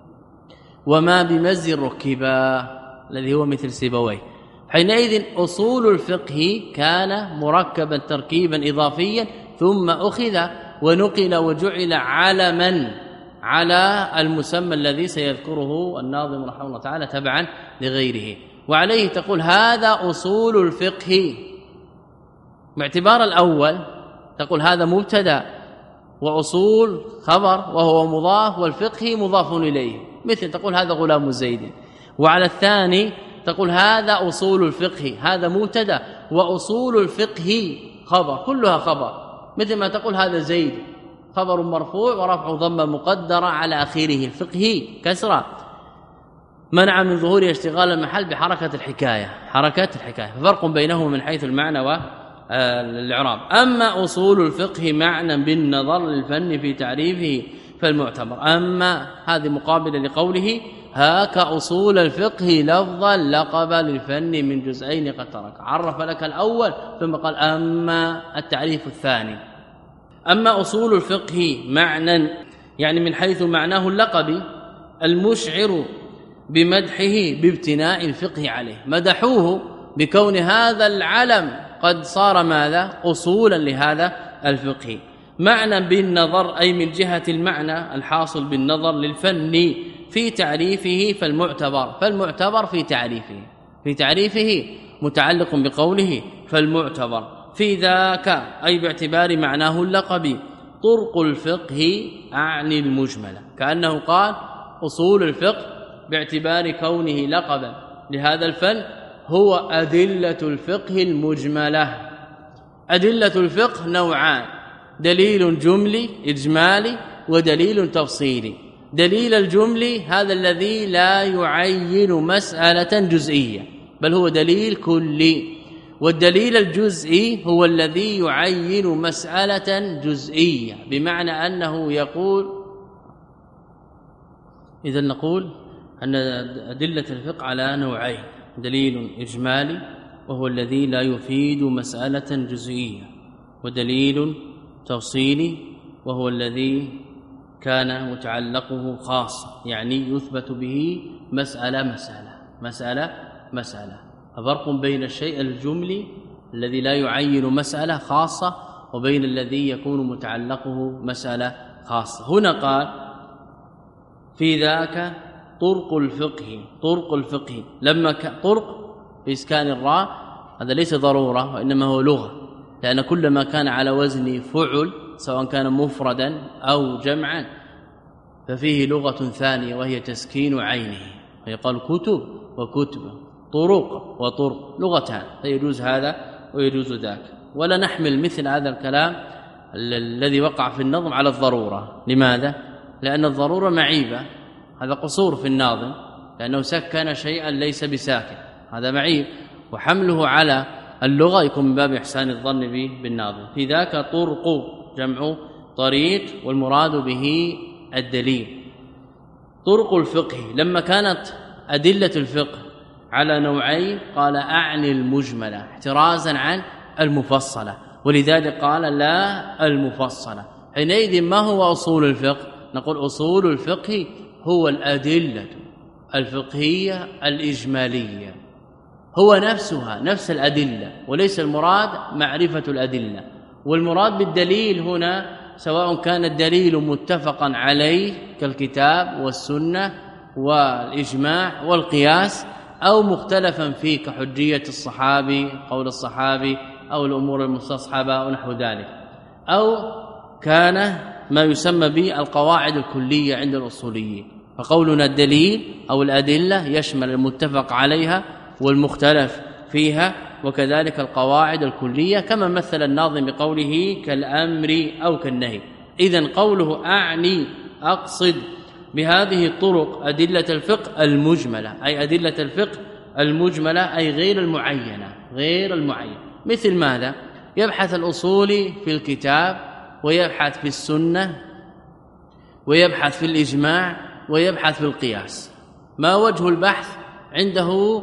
وما بمز ركبا الذي هو مثل سيبويه. حينئذ أصول الفقه كان مركبا تركيبا إضافيا، ثم أخذ ونقل وجعل علما على المسمى الذي سيذكره الناظم رحمه الله تعالى تبعا لغيره. وعليه تقول هذا أصول الفقه باعتبار الأول، تقول هذا مبتدا وأصول خبر وهو مضاف والفقه مضاف إليه، مثل تقول هذا غلام زيد. وعلى الثاني تقول هذا أصول الفقه، هذا مبتدا وأصول الفقه خبر، كلها خبر، مثل ما تقول هذا زيد خبر مرفوع ورفع ضمه مقدره على اخره الفقه كسرة، منع من ظهور اشتغال المحل بحركه الحكايه، حركه الحكايه، فرق بينهما من حيث المعنى والاعراب. اما اصول الفقه معنى بالنظر للفن في تعريفه فالمعتبر. اما هذه مقابله لقوله هاك اصول الفقه لفظا لقب للفن من جزئين قد ترك، عرف لك الاول ثم قال اما التعريف الثاني. أما أصول الفقه معنى يعني من حيث معناه اللقبي المشعر بمدحه بابتناء الفقه عليه، مدحوه بكون هذا العلم قد صار ماذا؟ أصولا لهذا الفقه. معنى بالنظر أي من جهة المعنى الحاصل بالنظر للفن في تعريفه فالمعتبر، فالمعتبر في تعريفه في تعريفه متعلق بقوله فالمعتبر في ذاك أي باعتبار معناه اللقبي. طرق الفقه أعني المجملة، كأنه قال أصول الفقه باعتبار كونه لقبا لهذا الفن هو أدلة الفقه المجملة. أدلة الفقه نوعان: دليل جملي إجمالي ودليل تفصيلي. دليل الجملي هذا الذي لا يعين مسألة جزئية بل هو دليل كلي، والدليل الجزئي هو الذي يعين مسألة جزئية، بمعنى أنه يقول إذا نقول أن أدلة الفقه على نوعين: دليل إجمالي وهو الذي لا يفيد مسألة جزئية، ودليل تفصيلي وهو الذي كان متعلقه خاص يعني يثبت به مسألة مسألة مسألة مسألة. فرق بين الشيء الجملي الذي لا يعين مسألة خاصة وبين الذي يكون متعلقه مسألة خاصة. هنا قال في ذاك طرق الفقه، طرق الفقه لما طرق بإسكان الراء هذا ليس ضرورة وإنما هو لغة، لأن كل ما كان على وزن فعل سواء كان مفردا أو جمعا ففيه لغة ثانية وهي تسكين عينه، فيقال كتب وكتب، طرق وطرق، لغتان، فيجوز هذا ويجوز ذاك. ولا نحمل مثل هذا الكلام الذي وقع في النظم على الضرورة. لماذا؟ لأن الضرورة معيبة، هذا قصور في الناظم لأنه سكن شيئا ليس بساكن، هذا معيب، وحمله على اللغة يكون من باب إحسان الظن به بالناظم. في ذاك طرق جمع طريق والمراد به الدليل. طرق الفقه لما كانت أدلة الفقه على نوعين قال أعني المجملة احترازا عن المفصلة، ولذلك قال لا المفصلة. حينئذ ما هو أصول الفقه؟ نقول أصول الفقه هو الأدلة الفقهية الإجمالية، هو نفسها نفس الأدلة، وليس المراد معرفة الأدلة. والمراد بالدليل هنا سواء كان الدليل متفقا عليه كالكتاب والسنة والإجماع والقياس، أو مختلفا فيه كحجية الصحابي قول الصحابي أو الأمور المستصحبة ونحو ذلك، أو كان ما يسمى بالقواعد الكلية عند الأصوليين. فقولنا الدليل أو الأدلة يشمل المتفق عليها والمختلف فيها، وكذلك القواعد الكلية، كما مثل الناظم بقوله كالأمر أو كالنهي. إذن قوله أعني أقصد بهذه الطرق أدلة الفقه المجملة، أي أدلة الفقه المجملة أي غير المعينة، غير المعينة. مثل ماذا؟ يبحث الأصولي في الكتاب ويبحث في السنة ويبحث في الإجماع ويبحث في القياس. ما وجه البحث عنده؟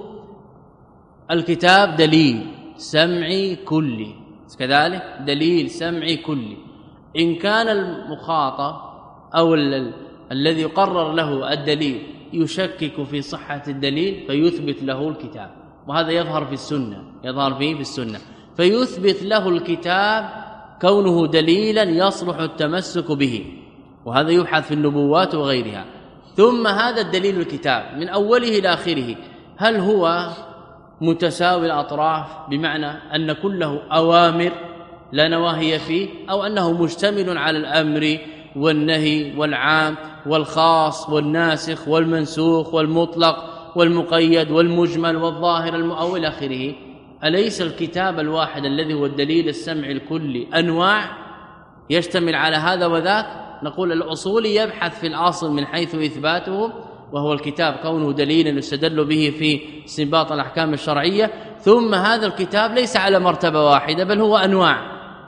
الكتاب دليل سمعي كلي، كذلك دليل سمعي كلي. إن كان المخاطب أو ال الذي يقرر له الدليل يشكك في صحة الدليل فيثبت له الكتاب، وهذا يظهر في السنة، يظهر فيه في السنة، فيثبت له الكتاب كونه دليلا يصلح التمسك به، وهذا يبحث في النبوات وغيرها. ثم هذا الدليل الكتاب من أوله إلى آخره هل هو متساوي الأطراف بمعنى أن كله أوامر لا نواهي فيه، أو أنه مشتمل على الأمر والنهي والعام والخاص والناسخ والمنسوخ والمطلق والمقيد والمجمل والظاهر المؤول إلى آخره؟ أليس الكتاب الواحد الذي هو الدليل السمعي الكلي أنواع يشتمل على هذا وذاك؟ نقول الأصولي يبحث في الأصل من حيث إثباته، وهو الكتاب كونه دليلا يستدل به في استنباط الأحكام الشرعية. ثم هذا الكتاب ليس على مرتبة واحدة بل هو أنواع،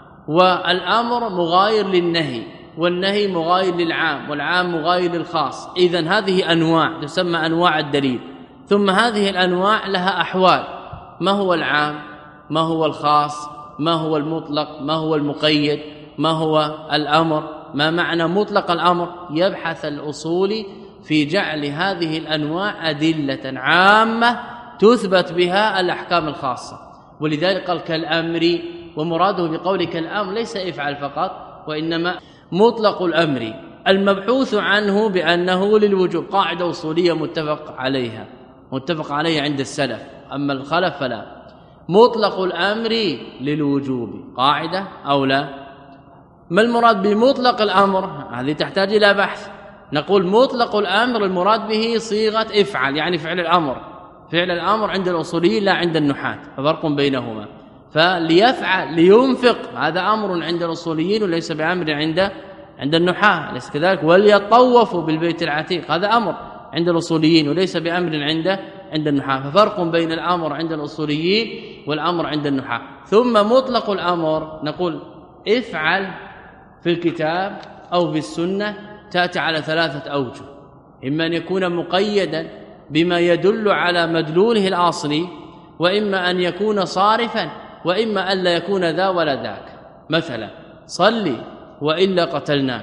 والأمر مغاير للنهي والنهي مغاير للعام والعام مغاير للخاص. إذن هذه أنواع تسمى أنواع الدليل. ثم هذه الأنواع لها أحوال، ما هو العام، ما هو الخاص، ما هو المطلق، ما هو المقيد، ما هو الأمر، ما معنى مطلق الأمر. يبحث الأصولي في جعل هذه الأنواع أدلة عامة تثبت بها الأحكام الخاصة. ولذلك قال كالأمر، ومراده بقول كالأمر ليس افعل فقط، وإنما مطلق الأمر المبحوث عنه بأنه للوجوب، قاعدة أصولية متفق عليها متفق عليها عند السلف، أما الخلف فلا. مطلق الأمر للوجوب قاعدة أو لا؟ ما المراد بمطلق الأمر؟ هذه تحتاج إلى بحث. نقول مطلق الأمر المراد به صيغة افعل، يعني فعل الأمر، فعل الأمر عند الأصوليين لا عند النحاة، ففرق بينهما. فليفعل لينفق هذا أمر عند الأصوليين وليس بأمر عند عند النحاة، ليس كذلك. وليطوفوا بالبيت العتيق هذا أمر عند الأصوليين وليس بأمر عند عند النحاة، ففرق بين الأمر عند الأصوليين والأمر عند النحاة. ثم مطلق الأمر نقول افعل في الكتاب أو في السنة تأتي على ثلاثة أوجه، إما أن يكون مقيدا بما يدل على مدلوله الأصلي، وإما أن يكون صارفا، وإما أن لا يكون ذا ولا ذاك. مثلا صلي وإلا قتلناك،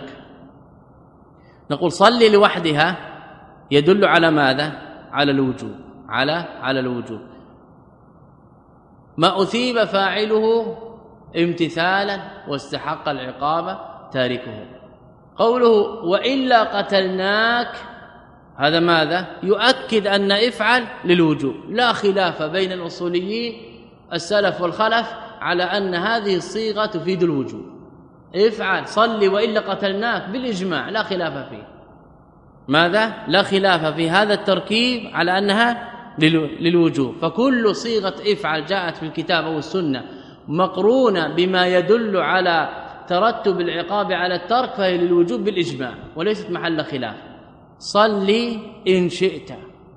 نقول صلي لوحدها يدل على ماذا؟ على الوجوب، على على الوجوب. ما أثيب فاعله امتثالا واستحق العقاب تاركه. قوله وإلا قتلناك هذا ماذا؟ يؤكد أن افعل للوجوب، لا خلاف بين الأصوليين السلف والخلف على أن هذه الصيغة تفيد الوجوب. افعل صلي وإلا قتلناك بالإجماع لا خلاف فيه. ماذا؟ لا خلاف في هذا التركيب على أنها للوجوب. فكل صيغة افعل جاءت في الكتاب أو السنة مقرونة بما يدل على ترتب العقاب على الترك فهي للوجوب بالإجماع وليست محل خلاف. صلي إن شئت،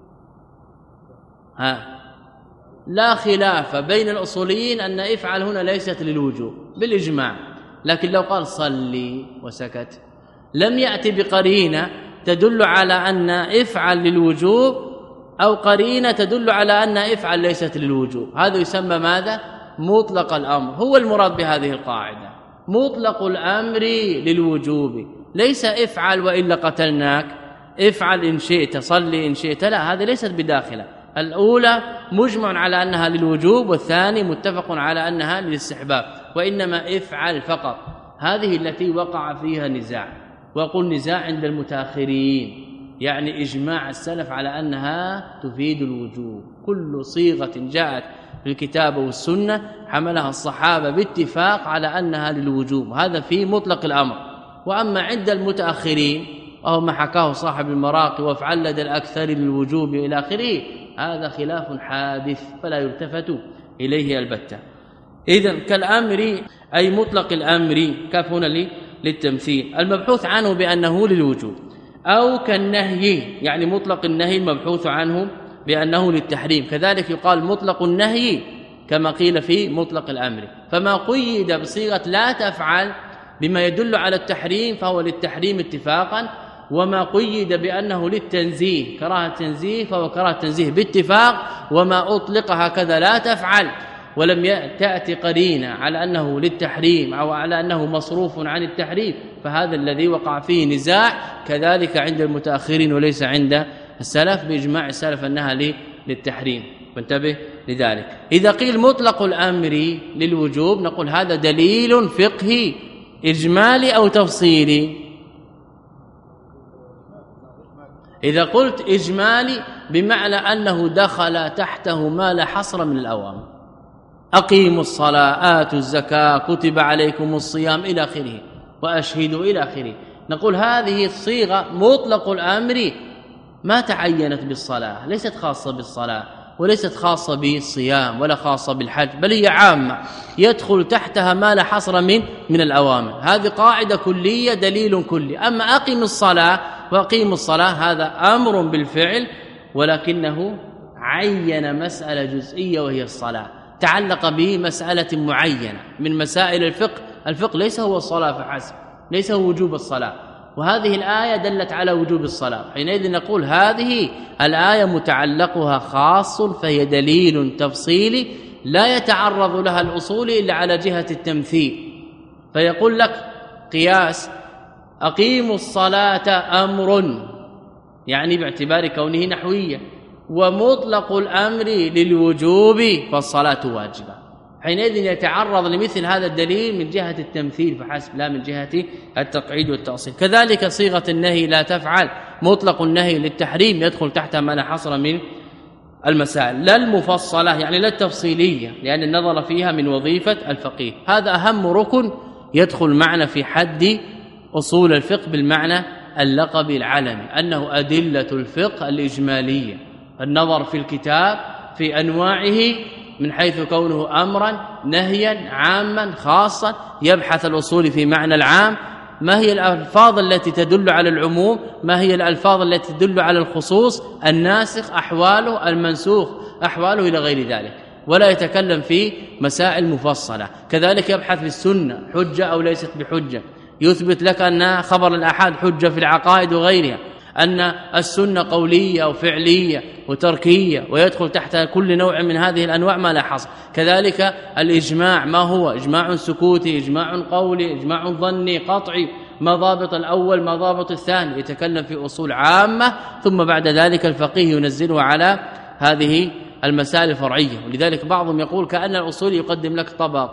ها لا خلاف بين الأصوليين أن افعل هنا ليست للوجوب بالإجماع، لكن لو قال صلي وسكت لم يأتي بقرينة تدل على أن افعل للوجوب أو قرينة تدل على أن افعل ليست للوجوب. هذا يسمى ماذا؟ مطلق الأمر. هو المراد بهذه القاعدة مطلق الأمر للوجوب، ليس افعل وإلا قتلناك، افعل إن شئت، صلي إن شئت، لا، هذه ليست بداخلة. الأولى مجمع على أنها للوجوب، والثاني متفق على أنها للاستحباب، وإنما افعل فقط. هذه التي وقع فيها نزاع، وأقول نزاع عند المتأخرين، يعني إجماع السلف على أنها تفيد الوجوب. كل صيغة جاءت في الكتاب والسنة حملها الصحابة باتفاق على أنها للوجوب، هذا في مطلق الأمر. وأما عند المتأخرين وهو ما حكاه صاحب المراقي وافعل لدى الأكثر للوجوب إلى آخره، هذا خلاف حادث فلا يلتفت إليه البتة. إذن كالأمر أي مطلق الأمر، كاف هنا لي للتمثيل، المبحوث عنه بأنه للوجوب، أو كالنهي يعني مطلق النهي المبحوث عنه بأنه للتحريم، كذلك يقال مطلق النهي كما قيل في مطلق الأمر. فما قيد بصيغة لا تفعل بما يدل على التحريم فهو للتحريم اتفاقا، وما قيد بأنه للتنزيه كراهة التنزيه فهو كراهة التنزيه باتفاق، وما أطلق هكذا لا تفعل ولم تأتي قرينة على أنه للتحريم أو على أنه مصروف عن التحريم فهذا الذي وقع فيه نزاع، كذلك عند المتأخرين وليس عند السلف بإجماع السلف أنها للتحريم، فانتبه لذلك. إذا قيل مطلق الأمر للوجوب نقول هذا دليل فقهي إجمالي أو تفصيلي. إذا قلت إجمالي بمعنى أنه دخل تحته ما لا حصر من الأوامر، أقيموا الصلاة، آتوا الزكاة، كتب عليكم الصيام إلى آخره، وأشهدوا إلى آخره. نقول هذه الصيغة مطلق الأمر ما تعينت بالصلاة، ليست خاصة بالصلاة وليست خاصة بالصيام ولا خاصة بالحج، بل هي عامة يدخل تحتها ما لا حصر من من الأوامر. هذه قاعدة كلية دليل كلي. أما أقيم الصلاة وأقيم الصلاة هذا أمر بالفعل، ولكنه عين مسألة جزئية وهي الصلاة، تعلق به مسألة معينة من مسائل الفقه. الفقه ليس هو الصلاة فحسب، ليس هو وجوب الصلاة، وهذه الآية دلت على وجوب الصلاة، حينئذ نقول هذه الآية متعلقها خاص فهي دليل تفصيلي لا يتعرض لها الأصول إلا على جهة التمثيل. فيقول لك قياس أقيموا الصلاة أمر، يعني باعتبار كونه نحوية، ومطلق الأمر للوجوب فالصلاة واجبة، حينئذ يتعرض لمثل هذا الدليل من جهة التمثيل فحسب لا من جهة التقعيد والتأصيل. كذلك صيغة النهي لا تفعل مطلق النهي للتحريم يدخل تحت ما لا حصر من المسائل، لا المفصلة يعني لا التفصيلية، لأن النظر فيها من وظيفة الفقيه. هذا أهم ركن يدخل معنا في حد أصول الفقه بالمعنى اللقبي العلمي، أنه أدلة الفقه الإجمالية، النظر في الكتاب في أنواعه من حيث كونه أمرا نهيا عاما خاصا، يبحث الأصول في معنى العام، ما هي الألفاظ التي تدل على العموم، ما هي الألفاظ التي تدل على الخصوص، الناسخ أحواله، المنسوخ أحواله إلى غير ذلك، ولا يتكلم في مسائل مفصلة. كذلك يبحث في السنة حجة أو ليست بحجة، يثبت لك أن خبر الأحاد حجة في العقائد وغيرها، أن السنة قولية أو فعلية وتركية، ويدخل تحت كل نوع من هذه الأنواع ما لا حصر. كذلك الإجماع ما هو إجماع سكوتي، إجماع قولي، إجماع ظني، قطعي، ما ضابط الأول ما ضابط الثاني، يتكلم في أصول عامة، ثم بعد ذلك الفقيه ينزله على هذه المسائل الفرعية. ولذلك بعضهم يقول كأن الأصول يقدم لك طبق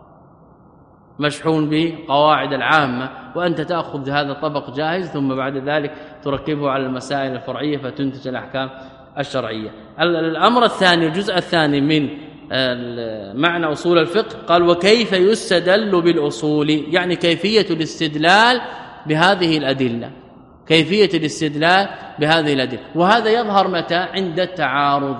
مشحون بقواعد العامة، وأنت تأخذ هذا الطبق جاهز ثم بعد ذلك تركبه على المسائل الفرعية فتنتج الأحكام الشرعية. الأمر الثاني الجزء الثاني من معنى أصول الفقه قال وكيف يستدل بالأصول، يعني كيفية الاستدلال بهذه الأدلة، كيفية الاستدلال بهذه الأدلة. وهذا يظهر متى؟ عند التعارض،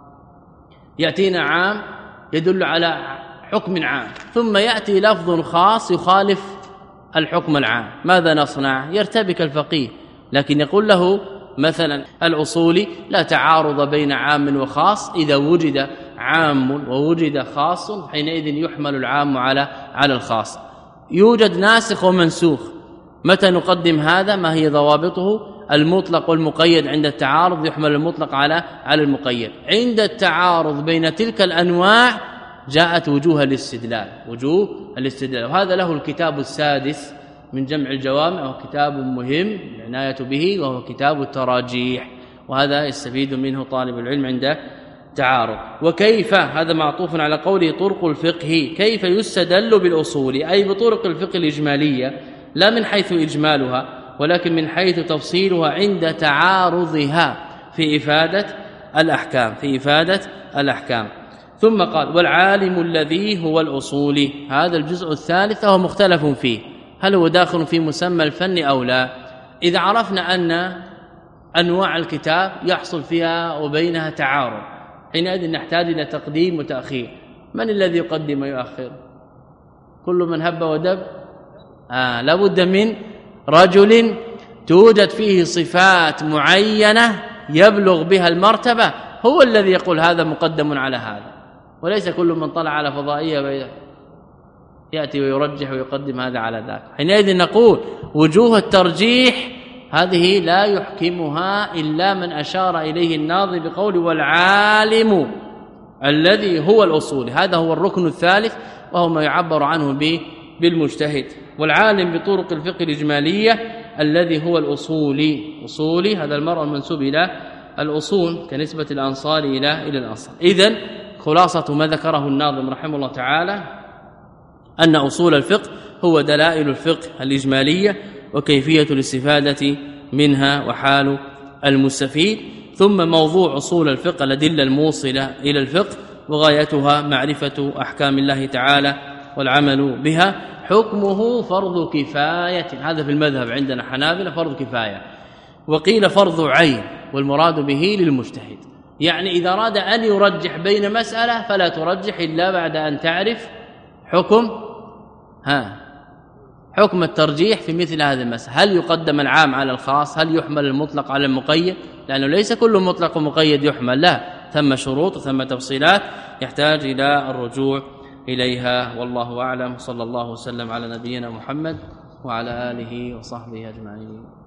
يأتينا عام يدل على حكم عام، ثم يأتي لفظ خاص يخالف الحكم العام ماذا نصنع؟ يرتبك الفقيه، لكن يقول له مثلا الأصولي لا تعارض بين عام وخاص، إذا وجد عام ووجد خاص حينئذ يحمل العام على على الخاص. يوجد ناسخ ومنسوخ، متى نقدم هذا؟ ما هي ضوابطه؟ المطلق والمقيد عند التعارض يحمل المطلق على على المقيد. عند التعارض بين تلك الأنواع جاءت وجوه الاستدلال، وجوه الاستدلال، وهذا له الكتاب السادس من جمع الجوامع، وهو كتاب مهم العناية به، وهو كتاب التراجيح، وهذا يستفيد منه طالب العلم عند تعارض. وكيف، هذا معطوف على قوله طرق الفقه، كيف يستدل بالأصول، أي بطرق الفقه الإجمالية، لا من حيث إجمالها ولكن من حيث تفصيلها عند تعارضها في إفادة الأحكام في إفادة الأحكام. ثم قال والعالم الذي هو الأصول، هذا الجزء الثالث وهو مختلف فيه، هل هو داخل في مسمى الفن أو لا؟ إذا عرفنا أن أنواع الكتاب يحصل فيها وبينها تعارض، حينئذ نحتاج إلى تقديم وتأخير. من الذي يقدم ويؤخر؟ كل من هب ودب. آه لابد من رجل توجد فيه صفات معينة يبلغ بها المرتبة، هو الذي يقول هذا مقدم على هذا، وليس كل من طلع على فضائية يأتي ويرجح ويقدم هذا على ذاك. حينئذ نقول وجوه الترجيح هذه لا يحكمها إلا من أشار إليه الناظم بقول والعالم الذي هو الأصول، هذا هو الركن الثالث، وهو ما يعبر عنه بالمجتهد. والعالم بطرق الفقه الإجمالية الذي هو الأصولي، أصولي هذا المرء المنسوب إلى الأصول كنسبة الأنصار إلى إلى الأصل. إذن خلاصة ما ذكره الناظم رحمه الله تعالى أن أصول الفقه هو دلائل الفقه الإجمالية وكيفية الاستفادة منها وحال المستفيد، ثم موضوع أصول الفقه الأدلة الموصلة إلى الفقه وغايتها معرفة أحكام الله تعالى والعمل بها. حكمه فرض كفاية، هذا في المذهب عندنا حنابلة فرض كفاية، وقيل فرض عين، والمراد به للمجتهد. يعني إذا أراد أن يرجح بين مسألة فلا ترجح إلا بعد أن تعرف حكم ها حكم الترجيح في مثل هذه المسألة، هل يقدم العام على الخاص، هل يحمل المطلق على المقيد، لأنه ليس كل مطلق ومقيد يحمل، لا، ثم شروط وثم تفصيلات يحتاج إلى الرجوع إليها. والله أعلم، صلى الله وسلم على نبينا محمد وعلى آله وصحبه أجمعين.